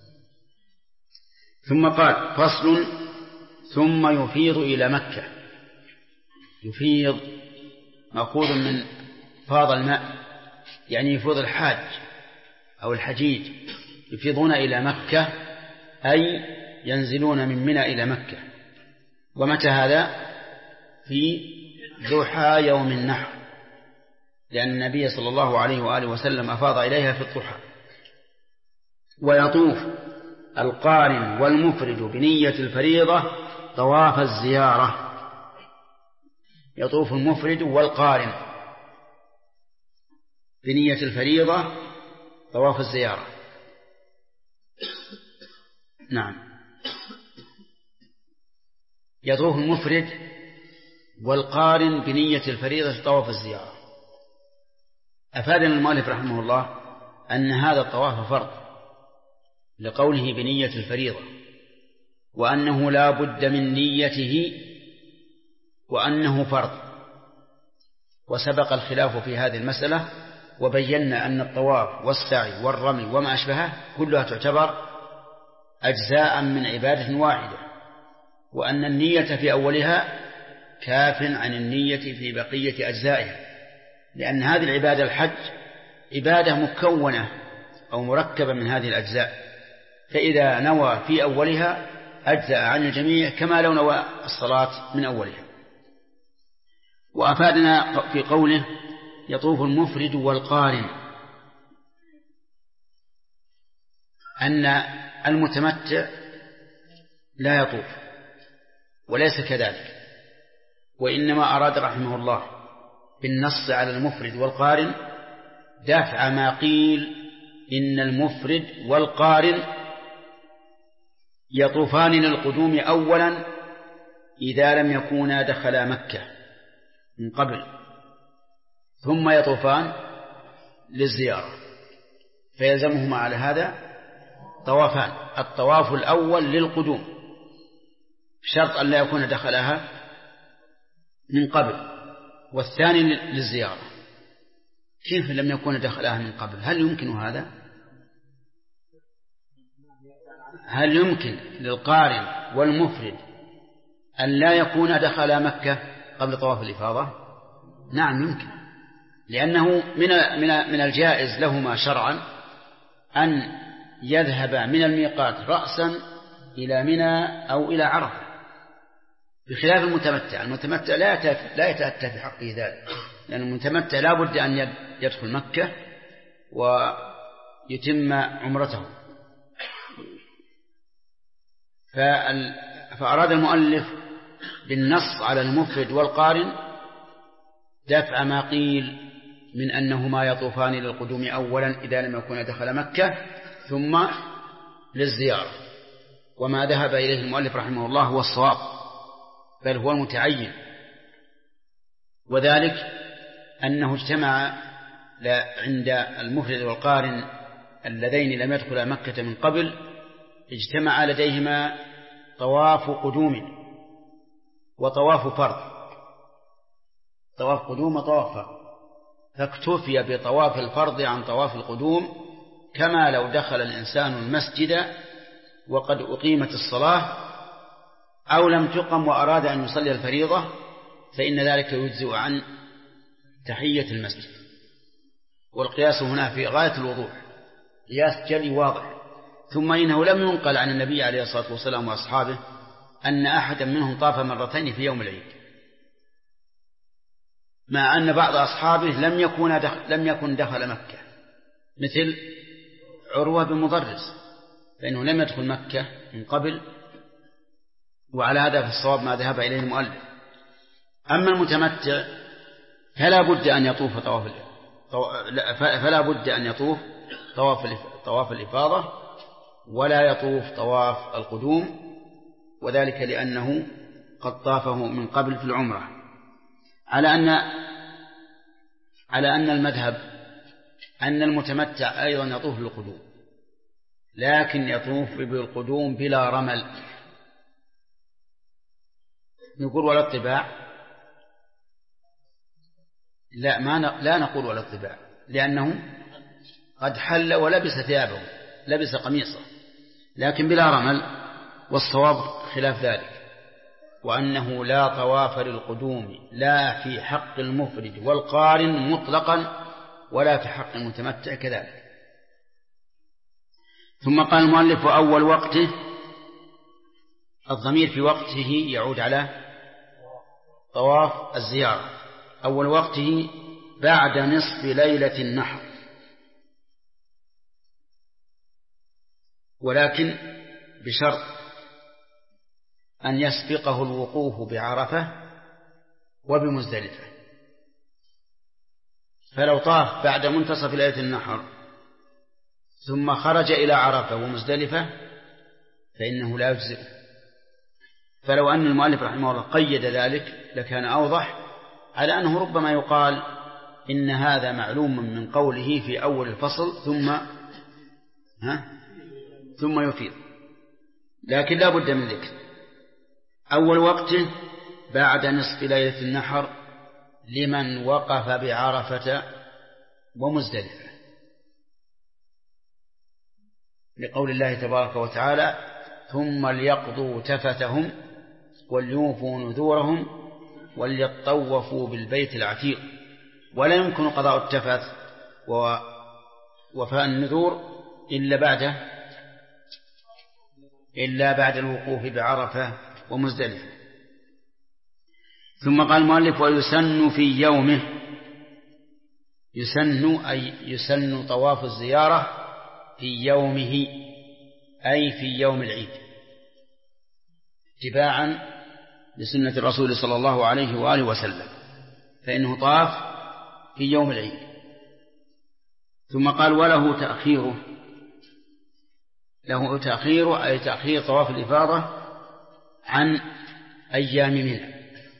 ثم قال: فصل. ثم يفيض إلى مكة. يفيض مأخوذ من فاض الماء، يعني يفيض الحاج أو الحجيج، يفيضون إلى مكة أي ينزلون من منى إلى مكة. ومتى هذا؟ في ضحى يوم النحر، لأن النبي صلى الله عليه وآله وسلم أفاض إليها في الضحى. ويطوف القارن والمفرد بنية الفريضة طواف الزيارة. يطوف المفرد والقارن بنية الفريضة طواف الزيارة. نعم، يطوف المفرد والقارن بنية الفريضة طواف الزيارة. أفادنا المؤلف رحمه الله أن هذا الطواف فرض لقوله بنية الفريضة، وأنه لا بد من نيته، وأنه فرض. وسبق الخلاف في هذه المسألة، وبينا أن الطواف والسعي والرمي وما أشبهه كلها تعتبر أجزاء من عبادة واحدة، وأن النية في أولها كاف عن النية في بقية أجزائها، لأن هذه العبادة الحج عبادة مكونة أو مركبة من هذه الأجزاء، فإذا نوى في أولها أجزاء عن الجميع كما لو نوى الصلاة من أولها. وأفادنا في قوله يطوف المفرد والقارن أن المتمتع لا يطوف، وليس كذلك، وإنما أراد رحمه الله بالنص على المفرد والقارن دافع ما قيل إن المفرد والقارن يطوفان للقدوم أولا إذا لم يكونا دخلا مكة من قبل، ثم يطوفان للزيارة، فيلزمهما على هذا طوافان: الطواف الأول للقدوم بشرط أن لا يكون دخلها من قبل، والثاني للزيارة. كيف لم يكون دخلها من قبل؟ هل يمكن هذا؟ هل يمكن للقارن والمفرد أن لا يكون دخل مكة قبل طواف الإفاضة؟ نعم يمكن، لأنه من الجائز لهما شرعا أن يذهب من الميقات رأسا إلى منى أو إلى عرفة، بخلاف المتمتع. المتمتع لا يتأتى في حقه ذلك، لأن المتمتع لا بد أن يدخل مكة ويتم عمرته. فأراد المؤلف بالنص على المفرد والقارن دفع ما قيل من أنهما يطوفان للقدوم أولا إذا لم يكن دخل مكة ثم للزيارة. وما ذهب إليه المؤلف رحمه الله هو الصواب، بل هو المتعين، وذلك أنه اجتمع عند المفرد والقارن اللذين لم يدخلا مكة من قبل، اجتمع لديهما طواف قدوم وطواف فرض، طواف قدوم وطواف فرض، فاكتفي بطواف الفرض عن طواف القدوم، كما لو دخل الإنسان المسجد وقد أقيمت الصلاة أو لم تقم وأراد أن يصلي الفريضة، فإن ذلك يجزئ عن تحية المسجد. والقياس هنا في غاية الوضوح، قياس جلي واضح. ثم إنه لم ينقل عن النبي عليه الصلاة والسلام وأصحابه أن أحدا منهم طاف مرتين في يوم العيد، مع أن بعض أصحابه لم يكن دخل مكة، مثل عروة بن مضرس، فإنه لم يدخل مكة من قبل، وعلى هذا في الصواب ما ذهب إليه المؤلف. أما المتمتع فلا بد أن يطوف طواف الإفاضة، ولا يطوف طواف القدوم، وذلك لأنه قد طافه من قبل في العمرة. على أن المذهب أن المتمتع أيضا يطوف بالقدوم، لكن يطوف بالقدوم بلا رمل. نقول ولا الطباع؟ لا نقول ولا الطباع، لأنه قد حل ولبس ثيابه، لبس قميصه، لكن بلا رمل. والصواب خلاف ذلك، وأنه لا طواف للقدوم لا في حق المفرد والقارن مطلقا ولا في حق المتمتع كذلك. ثم قال المؤلف أول وقته، الضمير في وقته يعود على طواف الزيارة. أول وقته بعد نصف ليلة النحر، ولكن بشرط أن يسبقه الوقوف بعرفة وبمزدلفة. فلو طاف بعد منتصف ليلة النحر ثم خرج إلى عرفة ومزدلفة فإنه لا يجزئ. فلو أن المؤلف رحمه الله قيد ذلك لكان أوضح، على أنه ربما يقال إن هذا معلوم من قوله في أول الفصل ثم يفيض، لكن لا بد من ذكر. أول وقته بعد نصف ليلة النحر لمن وقف بعرفة ومزدلفة، لقول الله تبارك وتعالى: ثم ليقضوا تفثهم وليوفوا نذورهم وليطوفوا بالبيت العتيق. ولا يمكن قضاء التفث ووفاء النذور إلا بعد الوقوف بعرفة ومزدلفة. ثم قال المؤلف: ويسن في يومه. يسن طواف الزيارة في يومه، أي في يوم العيد، اتباعا لسنة الرسول صلى الله عليه وآله وسلم، فإنه طاف في يوم العيد. ثم قال: وله تأخيره. له تأخيره أي تأخير طواف الإفاضة عن أيام منى،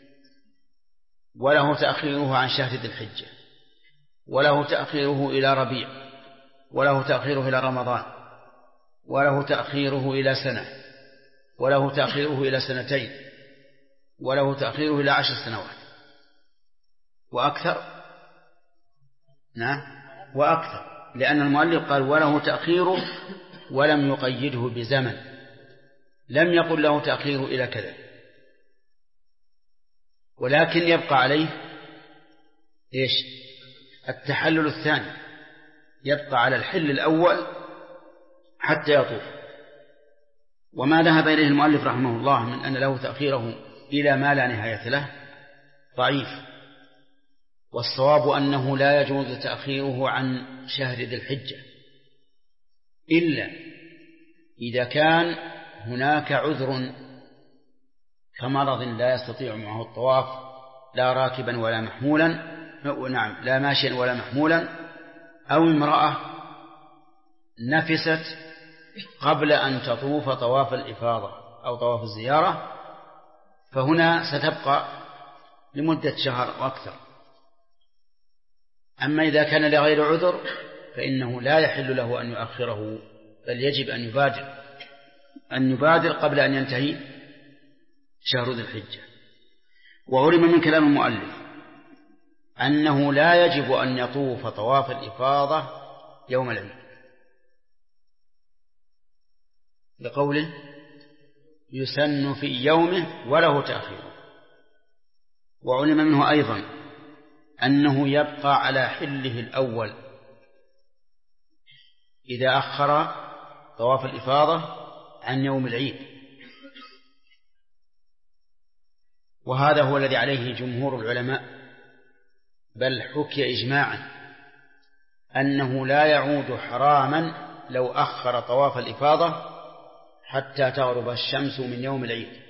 وله تأخيره عن شهر ذي الحجة، وله تأخيره إلى ربيع، وله تأخيره إلى رمضان، وله تأخيره إلى سنة، وله تأخيره إلى سنتين، وله تأخيره إلى 10 سنوات وأكثر. نعم، وأكثر، لأن المؤلف قال: وله تأخيره ولم يقيده بزمن، لم يقل له تأخيره إلى كذا، ولكن يبقى عليه التحلل الثاني، يبقى على الحل الأول حتى يطوف. وما ذهب إليه المؤلف رحمه الله من أن له تأخيره إلى ما لا نهاية له ضعيف، والصواب أنه لا يجوز تأخيره عن شهر ذي الحجة إلا إذا كان هناك عذر كمرض لا يستطيع معه الطواف لا راكبا ولا محمولا، نعم لا ماشيا ولا محمولا، أو امرأة نفست قبل أن تطوف طواف الإفاضة أو طواف الزيارة، فهنا ستبقى لمدة شهر وأكثر. أما إذا كان لغير عذر فإنه لا يحل له أن يؤخره، بل يجب أن يبادر قبل أن ينتهي شهر ذي الحجة. وعلم من كلام المؤلف أنه لا يجب أن يطوف طواف الإفاضة يوم العيد، لقوله يسن في يومه وله تأخيره. وعلم منه أيضا أنه يبقى على حله الأول إذا أخر طواف الإفاضة عن يوم العيد، وهذا هو الذي عليه جمهور العلماء، بل حكي إجماعا أنه لا يعود حراما لو أخر طواف الإفاضة حتى تغرب الشمس من يوم العيد.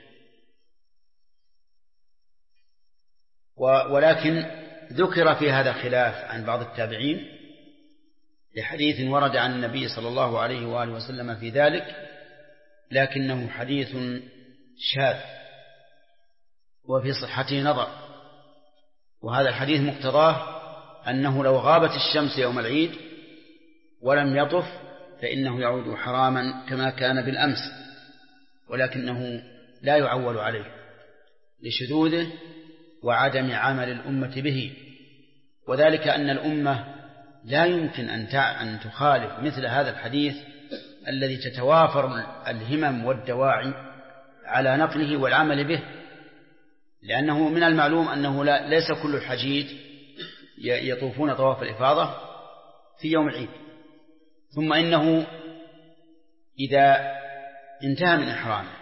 ولكن ذكر في هذا خلاف عن بعض التابعين لحديث ورد عن النبي صلى الله عليه وآله وسلم في ذلك، لكنه حديث شاذ وفي صحته نظر. وهذا الحديث مقتضاه أنه لو غابت الشمس يوم العيد ولم يطف فإنه يعود حراما كما كان بالأمس، ولكنه لا يعول عليه لشذوذه وعدم عمل الأمة به، وذلك أن الأمة لا يمكن أن تخالف مثل هذا الحديث الذي تتوافر الهمم والدواعي على نقله والعمل به، لأنه من المعلوم أنه ليس كل الحجيج يطوفون طواف الإفاضة في يوم العيد. ثم إنه إذا انتهى من إحرامه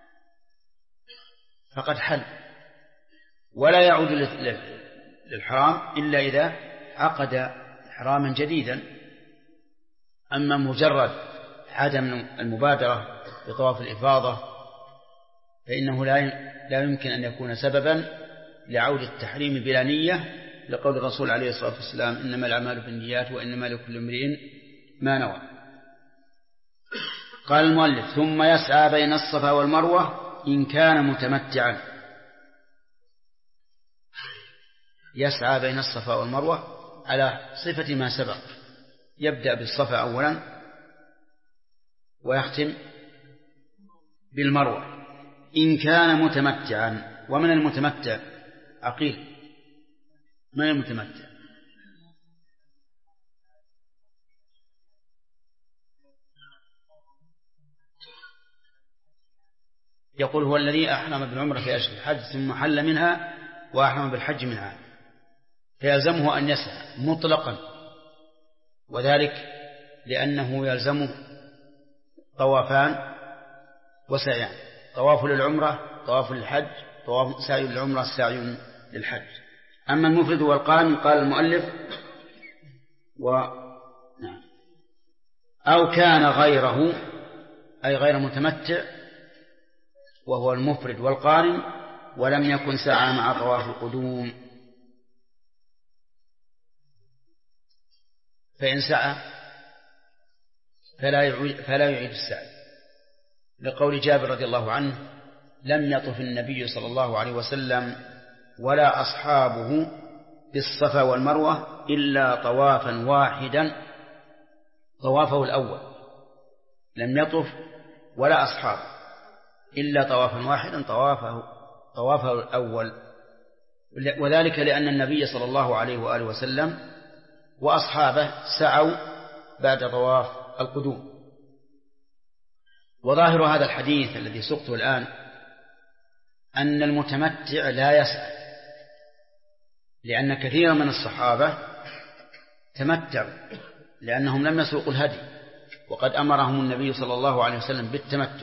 فقد حل، ولا يعود للحرام إلا إذا عقد إحراما جديدا. أما مجرد عدم المبادرة بطواف الإفاضة فإنه لا يمكن أن يكون سببا لعود التحريم بلا نية، لقول الرسول عليه الصلاة والسلام إنما الأعمال بالنيات وإنما لكل امرئ ما نوى. قال المؤلف ثم يسعى بين الصفا والمروة إن كان متمتعا. يسعى بين الصفا والمروة على صفة ما سبق، يبدأ بالصفا أولا ويختم بالمروة إن كان متمتعا. ومن المتمتع؟ عقيل. من المتمتع؟ يقول هو الذي أحرم بالعمرة في أشهر الحج ثم حل منها وأحرم بالحج منها، فيلزمه أن يسعى مطلقا، وذلك لأنه يلزمه طوافان وسعيان: طواف للعمرة، طواف للحج، طواف سعي للعمرة، سعي للحج. أما المفرد والقارن قال المؤلف أو كان غيره أي غير متمتع وهو المفرد والقارن ولم يكن سعى مع طواف القدوم، فإن سعى فلا يعيد السعي، لقول جابر رضي الله عنه لم يطف النبي صلى الله عليه وسلم ولا أصحابه بالصفا والمروة إلا طوافا واحدا طوافه الأول. لم يطف ولا أصحابه إلا طوافا واحدا طوافه الأول، وذلك لأن النبي صلى الله عليه وآله وسلم وأصحابه سعوا بعد طواف القدوم. وظاهر هذا الحديث الذي سقته الآن أن المتمتع لا يسعى، لأن كثيرا من الصحابة تمتعوا لأنهم لم يسوقوا الهدي، وقد أمرهم النبي صلى الله عليه وسلم بالتمتع.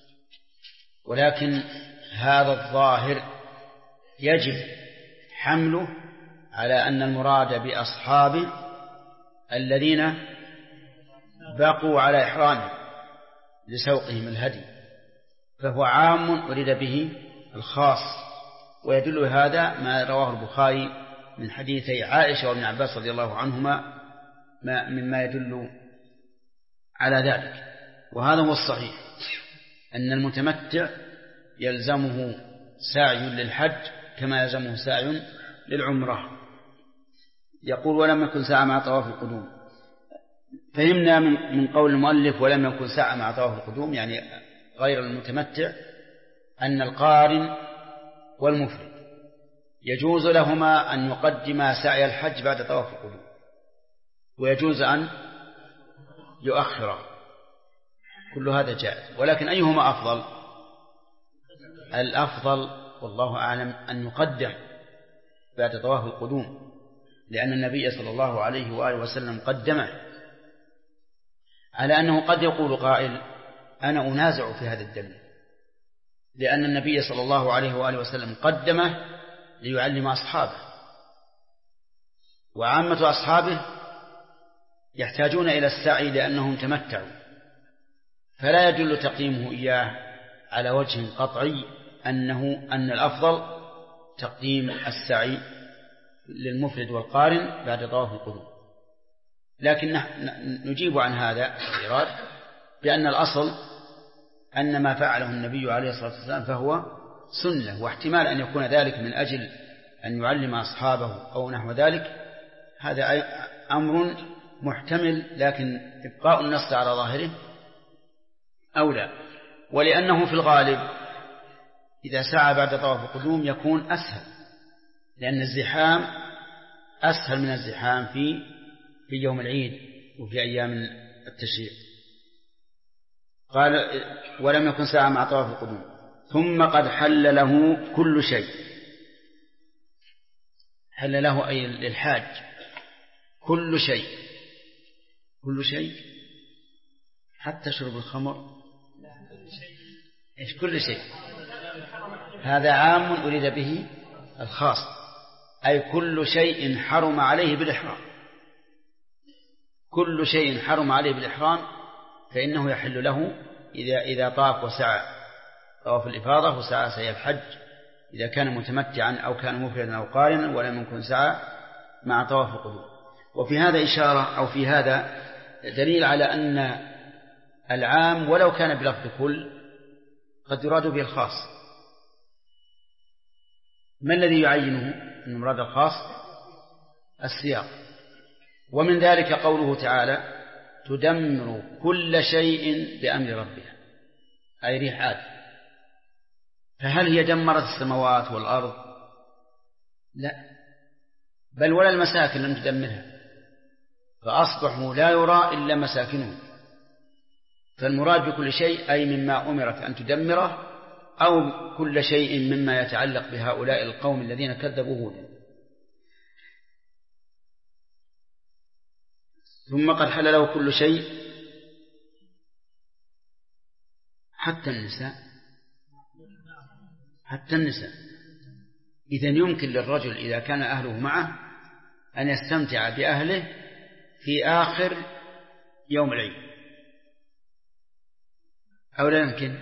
ولكن هذا الظاهر يجب حمله على أن المراد بأصحابه الذين بقوا على إحرامهم لسوقهم الهدي، فهو عام أريد به الخاص. ويدل هذا ما رواه البخاري من حديثي عائشة وابن عباس رضي الله عنهما مما يدل على ذلك. وهذا هو الصحيح، أن المتمتع يلزمه سعي للحج كما يلزمه سعي للعمرة. يقول ولم يكن سعى مع طواف القدوم. فهمنا من قول المؤلف ولم يكن سعى مع طواف القدوم يعني غير المتمتع أن القارن والمفرد يجوز لهما أن يقدما سعي الحج بعد طواف القدوم، ويجوز أن يؤخره، كل هذا جائز. ولكن أيهما أفضل؟ الأفضل والله أعلم أن يقدم بعد طواف القدوم، لأن النبي صلى الله عليه وآله وسلم قدمه، على أنه قد يقول قائل أنا أنازع في هذا الدليل، لأن النبي صلى الله عليه وآله وسلم قدمه ليعلم أصحابه، وعامة أصحابه يحتاجون إلى السعي لأنهم تمتعوا، فلا يدل تقديمه إياه على وجه قطعي أن الأفضل تقديم السعي للمفرد والقارن بعد طواف القدوم. لكن نجيب عن هذا الإيراد بأن الأصل أن ما فعله النبي عليه الصلاة والسلام فهو سنة، واحتمال أن يكون ذلك من أجل أن يعلم أصحابه أو نحو ذلك، هذا أمر محتمل، لكن إبقاء النص على ظاهره أولى. ولأنه في الغالب إذا سعى بعد طواف القدوم يكون أسهل، لأن الزحام أسهل من الزحام في يوم العيد وفي أيام التشريق. قال ولم يكن سعى مع طواف القدوم. ثم قد حل له كل شيء. حل له أي للحاج كل شيء، كل شيء حتى شرب الخمر. إيش كل شيء؟ هذا عام أريد به الخاص، أي كل شيء حرم عليه بالإحرام. كل شيء حرم عليه بالإحرام فإنه يحل له إذا طاف وسعى طواف الإفاضة وسعى سعي الحج، إذا كان متمتعا أو كان مفردا أو قارنا ولم يكن سعى مع طواف القدوم. وفي هذا إشارة أو في هذا دليل على أن العام ولو كان بلفظ كل قد يراد به الخاص. ما الذي يعينه أن مراد الخاص؟ السياق. ومن ذلك قوله تعالى تدمر كل شيء بأمر ربها، أي ريح عاد. فهل هي دمرت السماوات والأرض؟ لا، بل ولا المساكن لم تدمرها، فأصبحوا لا يرى إلا مساكنهم. فالمراد بكل شيء أي مما أمرت أن تدمره، أو كل شيء مما يتعلق بهؤلاء القوم الذين كذبوا هودا. ثم قد حل له كل شيء حتى النساء. حتى النساء. إذن يمكن للرجل إذا كان أهله معه أن يستمتع بأهله في آخر يوم العيد، أو لا يمكن؟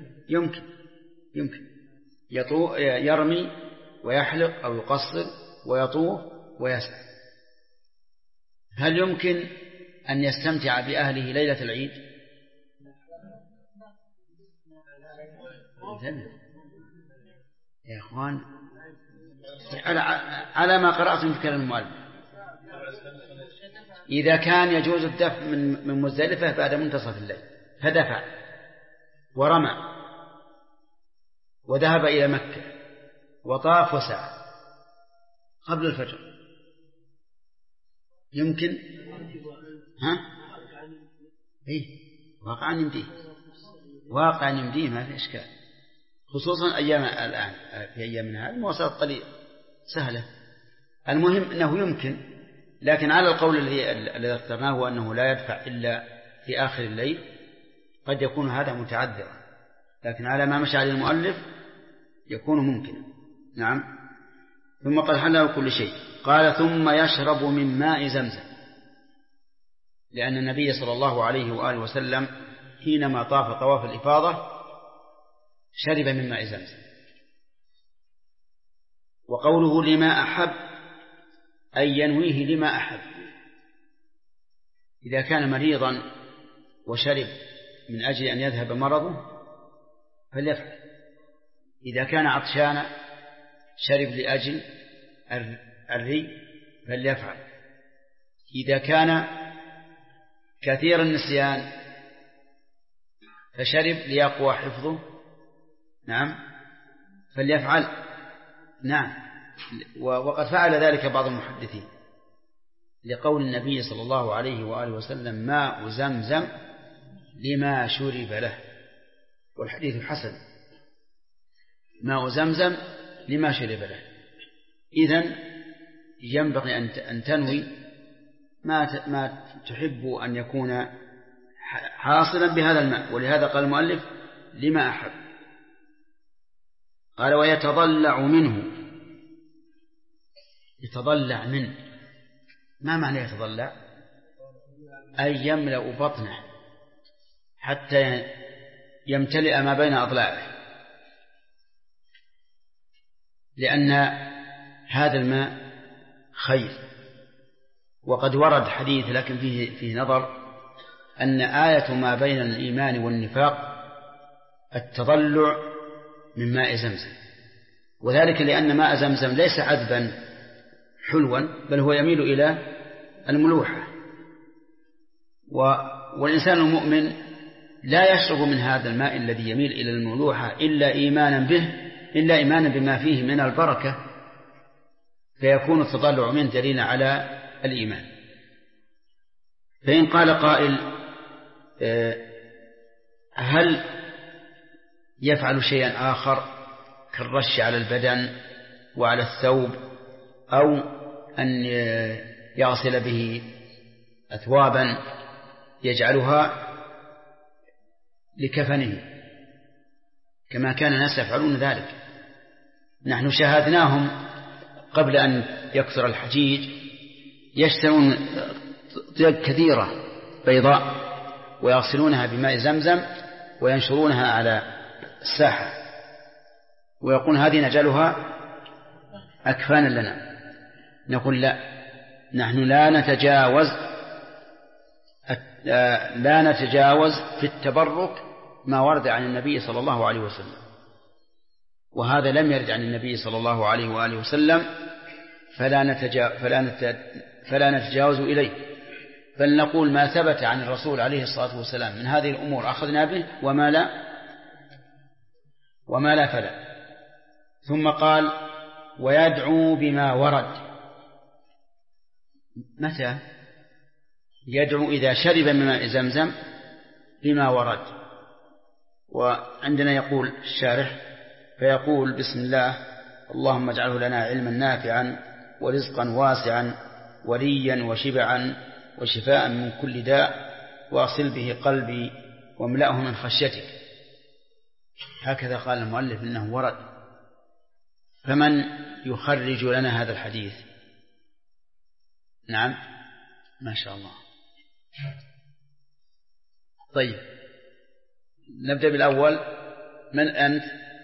يمكن يرمي ويحلق أو يقصر ويطوف ويسعى. هل يمكن أن يستمتع بأهله ليلة العيد؟ يا إخوان على ما قرأتم في كلام المؤلف، إذا كان يجوز الدفع من مزدلفة بعد منتصف الليل فدفع ورمى وذهب إلى مكة وطاف وسعى قبل الفجر، يمكن؟ واقعا يمديه ما في إشكال، خصوصا أيام الآن في أيامنا هذه مواصلات طريق سهلة. المهم أنه يمكن، لكن على القول الذي اخترناه هو أنه لا يدفع إلا في آخر الليل، قد يكون هذا متعذرا، لكن على ما مشى عليه المؤلف يكون ممكنا. نعم. ثم قد حل له كل شيء. قال ثم يشرب من ماء زمزم، لأن النبي صلى الله عليه وآله وسلم حينما طاف طواف الإفاضة شرب من ماء زمزم. وقوله لما أحب أي ينويه لما أحب. إذا كان مريضا وشرب من أجل أن يذهب مرضه فليفعل. إذا كان عطشانا شرب لأجل الري فليفعل. إذا كان كثير النسيان فشرب ليقوى حفظه نعم فليفعل. نعم. وقد فعل ذلك بعض المحدثين لقول النبي صلى الله عليه وآله وسلم ماء زمزم لما شرب له، والحديث حسن. ماء زمزم لما شرب له. إذن ينبغي أن تنوي ما تحب أن يكون حاصلا بهذا الماء. ولهذا قال المؤلف لما أحب. قال ويتضلع منه. يتضلع منه ما معنى يتضلع؟ أي يملأ بطنه حتى يمتلئ ما بين أضلاعه، لأن هذا الماء خير. وقد ورد حديث لكن فيه نظر، أن آية ما بين الإيمان والنفاق التضلع من ماء زمزم، وذلك لأن ماء زمزم ليس عذبا حلوا بل هو يميل إلى الملوحة، والإنسان المؤمن لا يشرب من هذا الماء الذي يميل إلى الملوحة إلا إيمانا بما فيه من البركة، فيكون التضلع منه دليلا على الإيمان. فإن قال قائل هل يفعل شيئا آخر كالرش على البدن وعلى الثوب، أو أن يغسل به أثوابا يجعلها لكفنه كما كان الناس يفعلون ذلك؟ نحن شاهدناهم قبل أن يكثر الحجيج يشترون طيب كثيرة بيضاء ويغسلونها بماء زمزم وينشرونها على الساحة ويقول هذه نجعلها أكفانا لنا. نقول لا، نحن لا نتجاوز في التبرك ما ورد عن النبي صلى الله عليه وسلم، وهذا لم يرد عن النبي صلى الله عليه وآله وسلم، فلا نتجاوز إليه، بل نقول ما ثبت عن الرسول عليه الصلاة والسلام من هذه الأمور أخذنا به، وما لا فلا. ثم قال ويدعو بما ورد. متى يدعو؟ إذا شرب من ماء زمزم بما ورد. وعندنا يقول الشارح فيقول بسم الله اللهم اجعله لنا علما نافعا ورزقا واسعا وريا وشبعا وشفاء من كل داء واغسل به قلبي واملأه من خشيتك. هكذا قال المؤلف إنه ورد. فمن يخرج لنا هذا الحديث؟ نعم ما شاء الله. طيب نبدأ بالأول. من أنت؟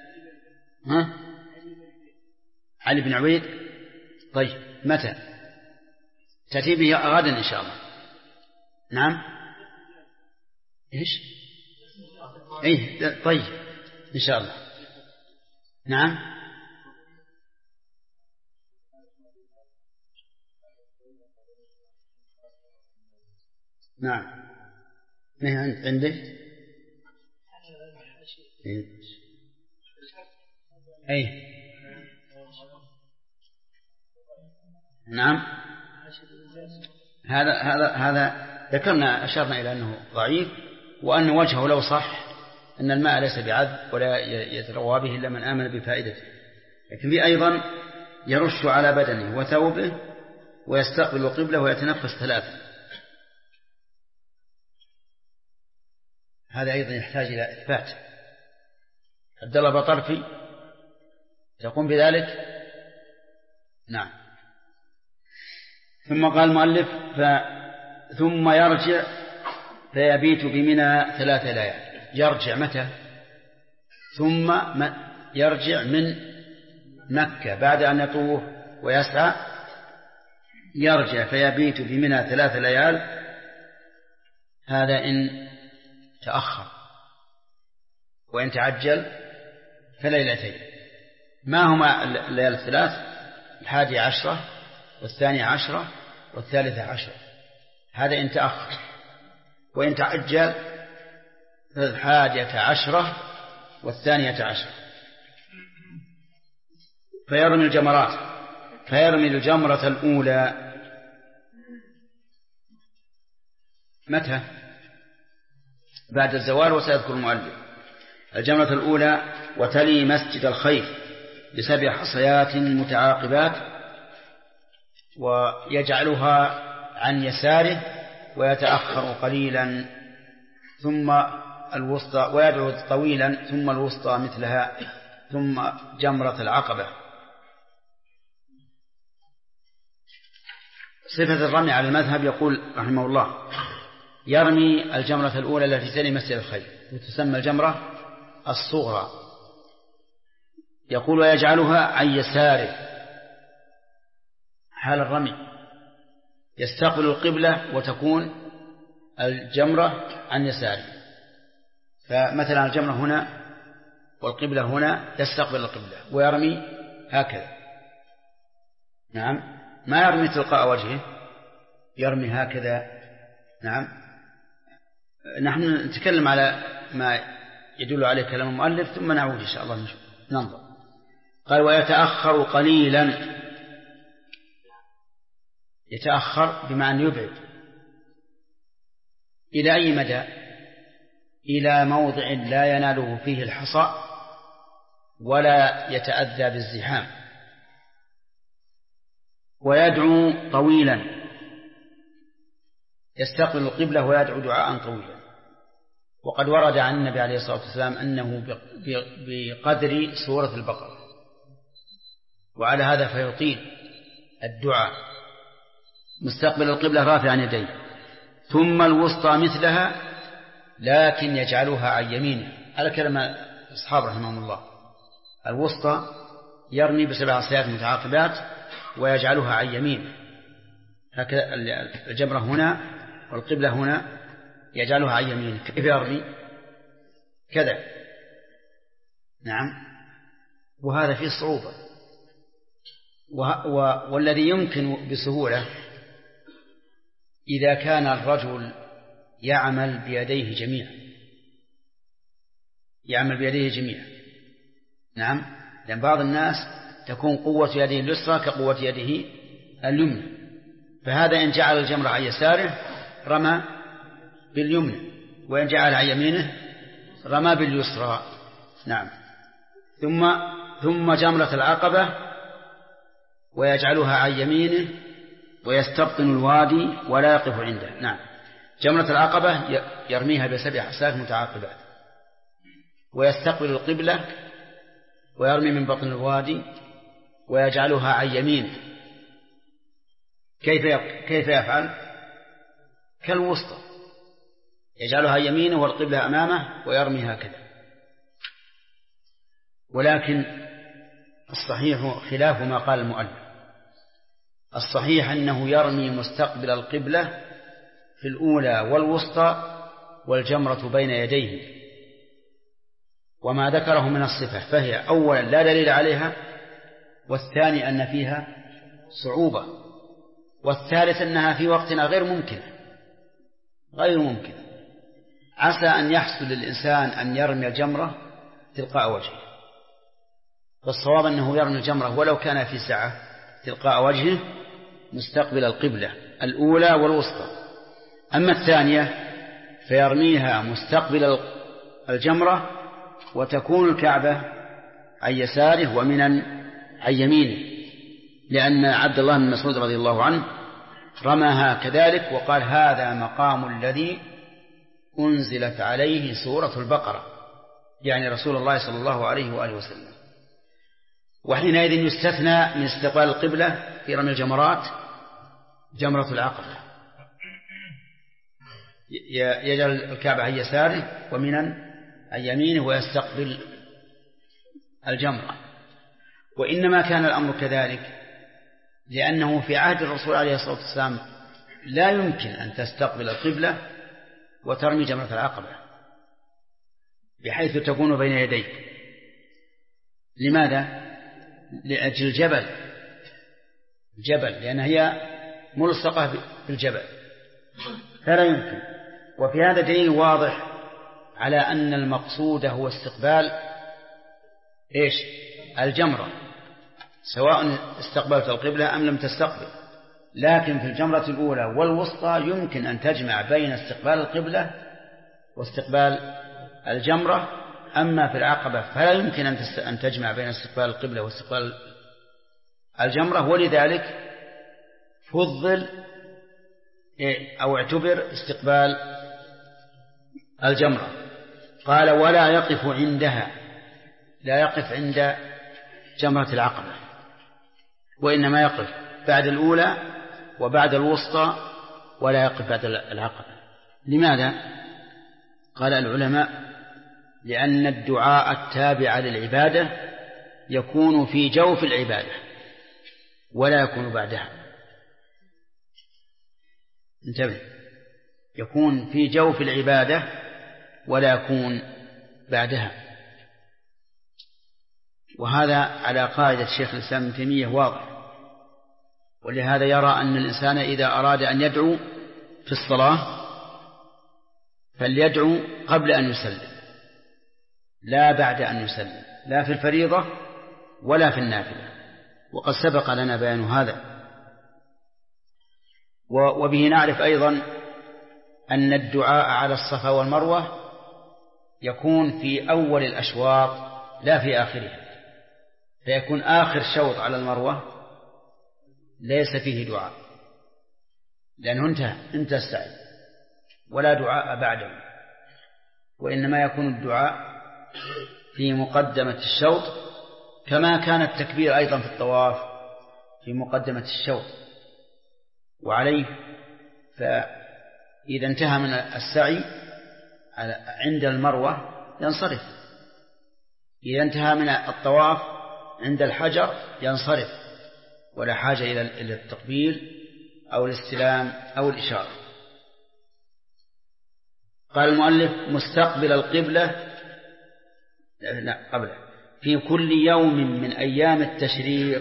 علي بن عبيد. طيب متى تأتي به؟ غدا إن شاء الله. نعم إيش؟ إيه طيب إن شاء الله. نعم نعم. ما عندك؟ أي نعم. هذا ذكرنا أشرنا إلى أنه ضعيف، وأن وجهه لو صح أن الماء ليس بعذب ولا يتروى به إلا من آمن بفائدته. لكن في أيضا يرش على بدنه وثوبه ويستقبل قبله ويتنفس 3. هذا أيضا يحتاج إلى إثبات. عبد الله بطرفي تقوم بذلك؟ نعم. ثم قال المؤلف ثم يرجع فيبيت بمنى 3 ليال. يرجع متى؟ ثم يرجع من مكة بعد أن يطوف ويسعى يرجع فيبيت بمنى 3 ليال، هذا إن تأخر، وإن تعجل فليلتين. ما هما الليالي 3؟ 11 و12 و13، هذا إن تأخر. وإن تعجل 11 و12. فيرمي الجمرات، فيرمي الجمرة الأولى متى؟ بعد الزوال، وسيذكر المؤلف الجمرة الأولى وتلي مسجد الخيف ب7 حصيات متعاقبات، ويجعلها عن يساره ويتأخر قليلا ثم الوسطى، ويدعو طويلا ثم الوسطى مثلها، ثم جمرة العقبة. صفة الرمي على المذهب يقول رحمه الله: يرمي الجمرة الأولى التي تلي مسجد الخيف وتسمى الجمرة الصغرى، يقول ويجعلها عن يساره حال الرمي، يستقبل القبلة وتكون الجمرة عن يساره. فمثلا الجمرة هنا والقبلة هنا، يستقبل القبلة ويرمي هكذا. نعم، ما يرمي تلقاء وجهه، يرمي هكذا. نعم، نحن نتكلم على ما يدل عليه كلام المؤلف ثم نعود إن شاء الله ننظر. قال ويتأخر قليلا، يتأخر بمعنى يبعد. إلى أي مدى؟ إلى موضع لا يناله فيه الحصى ولا يتأذى بالزحام. ويدعو طويلا، يستقبل القبلة ويدعو دعاء طويلا. وقد ورد عن النبي عليه الصلاة والسلام أنه بقدر سورة البقرة، وعلى هذا فيطيل الدعاء مستقبل القبلة رافعا يديه. ثم الوسطى مثلها، لكن يجعلها عن يمينه، على كلام أصحاب رحمهم الله. الوسطى يرمي ب7 حصيات متعاقبات ويجعلها عن يمينه، هكذا الجمرة هنا والقبلة هنا يجعلها عن يمينه. كيف يرمي؟ كذا. نعم، وهذا فيه صعوبة. والذي يمكن بسهولة إذا كان الرجل يعمل بيديه جميعا، يعمل بيديه جميعا. نعم، لأن بعض الناس تكون قوة يده اليسرى كقوة يده اليمنى، فهذا إن جعل الجمرة عن يساره رمى باليمنى، وإن جعل عن يمينه رمى باليسرى. نعم، ثم جمرة العقبة ويجعلها عن يمينه ويستبطن الوادي ولا يقف عنده. نعم، جمرة العقبة يرميها ب7 حصيات متعاقبات ويستقبل القبلة ويرمي من بطن الوادي ويجعلها عن يمينه. كيف يفعل؟ كالوسطى، يجعلها عن يمينه والقبلة أمامه ويرمي هكذا. ولكن الصحيح خلاف ما قال المؤلف. الصحيح أنه يرمي مستقبل القبلة في الأولى والوسطى والجمرة بين يديه. وما ذكره من الصفة فهي أولا لا دليل عليها، والثاني أن فيها صعوبة، والثالث أنها في وقتنا غير ممكن. عسى أن يحصل للإنسان أن يرمي الجمرة تلقاء وجهه، والصواب أنه يرمي الجمرة ولو كان في ساعة تلقاء وجهه مستقبل القبلة الأولى والوسطى. أما الثانية فيرميها مستقبل الجمرة وتكون الكعبة عن يساره ومنى عن يمينه، لأن عبد الله بن مسعود رضي الله عنه رماها كذلك وقال هذا مقام الذي أنزلت عليه سورة البقرة، يعني رسول الله صلى الله عليه وآله وسلم. وحينئذ يستثنى من استقبال القبلة في رمي الجمرات جمرة العقبة، يجعل الكعبة عن يساره ومنى عن يمينه ويستقبل الجمرة. وإنما كان الأمر كذلك لأنه في عهد الرسول عليه الصلاة والسلام لا يمكن أن تستقبل القبلة وترمي جمرة العقبة بحيث تكون بين يديك. لماذا؟ لأجل الجبل، لأن هي ملصقة بالجبل فلا يمكن. وفي هذا دليل واضح على أن المقصود هو استقبال الجمرة، سواء استقبلت القبلة أم لم تستقبل. لكن في الجمرة الأولى والوسطى يمكن أن تجمع بين استقبال القبلة واستقبال الجمرة. أما في العقبة فلا يمكن أن تجمع بين استقبال القبلة واستقبال الجمرة، ولذلك فضل أو اعتبر استقبال الجمرة. قال ولا يقف عندها، لا يقف عند جمرة العقبة، وإنما يقف بعد الأولى وبعد الوسطى، ولا يقف بعد العقبة. لماذا؟ قال العلماء لأن الدعاء التابع للعبادة يكون في جوف العبادة ولا يكون بعدها. انتبه، يكون في جوف العبادة ولا يكون بعدها. وهذا على قاعدة شيخ الإسلام ابن تيمية واضح. ولهذا يرى أن الإنسان إذا أراد أن يدعو في الصلاة فليدعو قبل أن يسلم لا بعد أن يسلم، لا في الفريضة ولا في النافلة، وقد سبق لنا بيان هذا. وبه نعرف أيضا أن الدعاء على الصفا والمروة يكون في أول الأشواط لا في آخرها، فيكون آخر شوط على المروة ليس فيه دعاء لأنه انتهى السعي، ولا دعاء بعده، وإنما يكون الدعاء في مقدمة الشوط، كما كان التكبير أيضا في الطواف في مقدمة الشوط. وعليه فإذا انتهى من السعي عند المروة ينصرف، إذا انتهى من الطواف عند الحجر ينصرف، ولا حاجة إلى التقبيل أو الاستلام أو الإشارة. قال المؤلف مستقبل القبلة قبله في كل يوم من أيام التشريق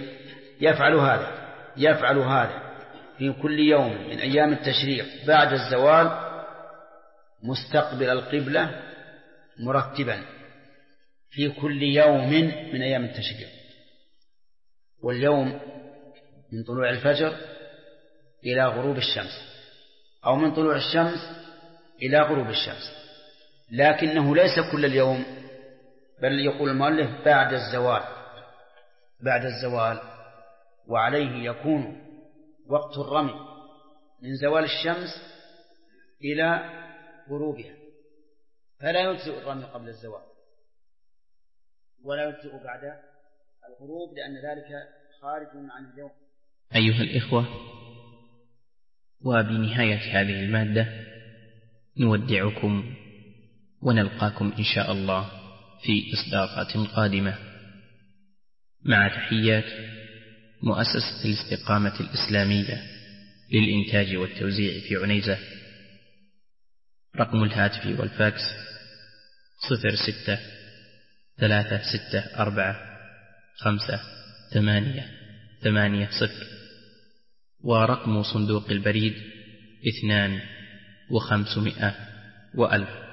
يفعل هذا في كل يوم من أيام التشريق بعد الزوال مستقبل القبلة مرتبا في كل يوم من أيام التشريق. واليوم من طلوع الفجر إلى غروب الشمس، أو من طلوع الشمس إلى غروب الشمس، لكنه ليس كل اليوم، بل يقول المؤلف بعد الزوال. وعليه يكون وقت الرمي من زوال الشمس إلى غروبها، فلا يجزئ الرمي قبل الزوال ولا يجزئ بعد الغروب، لأن ذلك خارج عن اليوم. أيها الإخوة، وبنهاية هذه المادة نودعكم ونلقاكم إن شاء الله في إصدارات قادمة، مع تحيات مؤسسة الاستقامة الإسلامية للإنتاج والتوزيع في عنيزة. رقم الهاتف والفاكس 06-364-5-8-8-0، ورقم صندوق البريد 2 و500 و1000.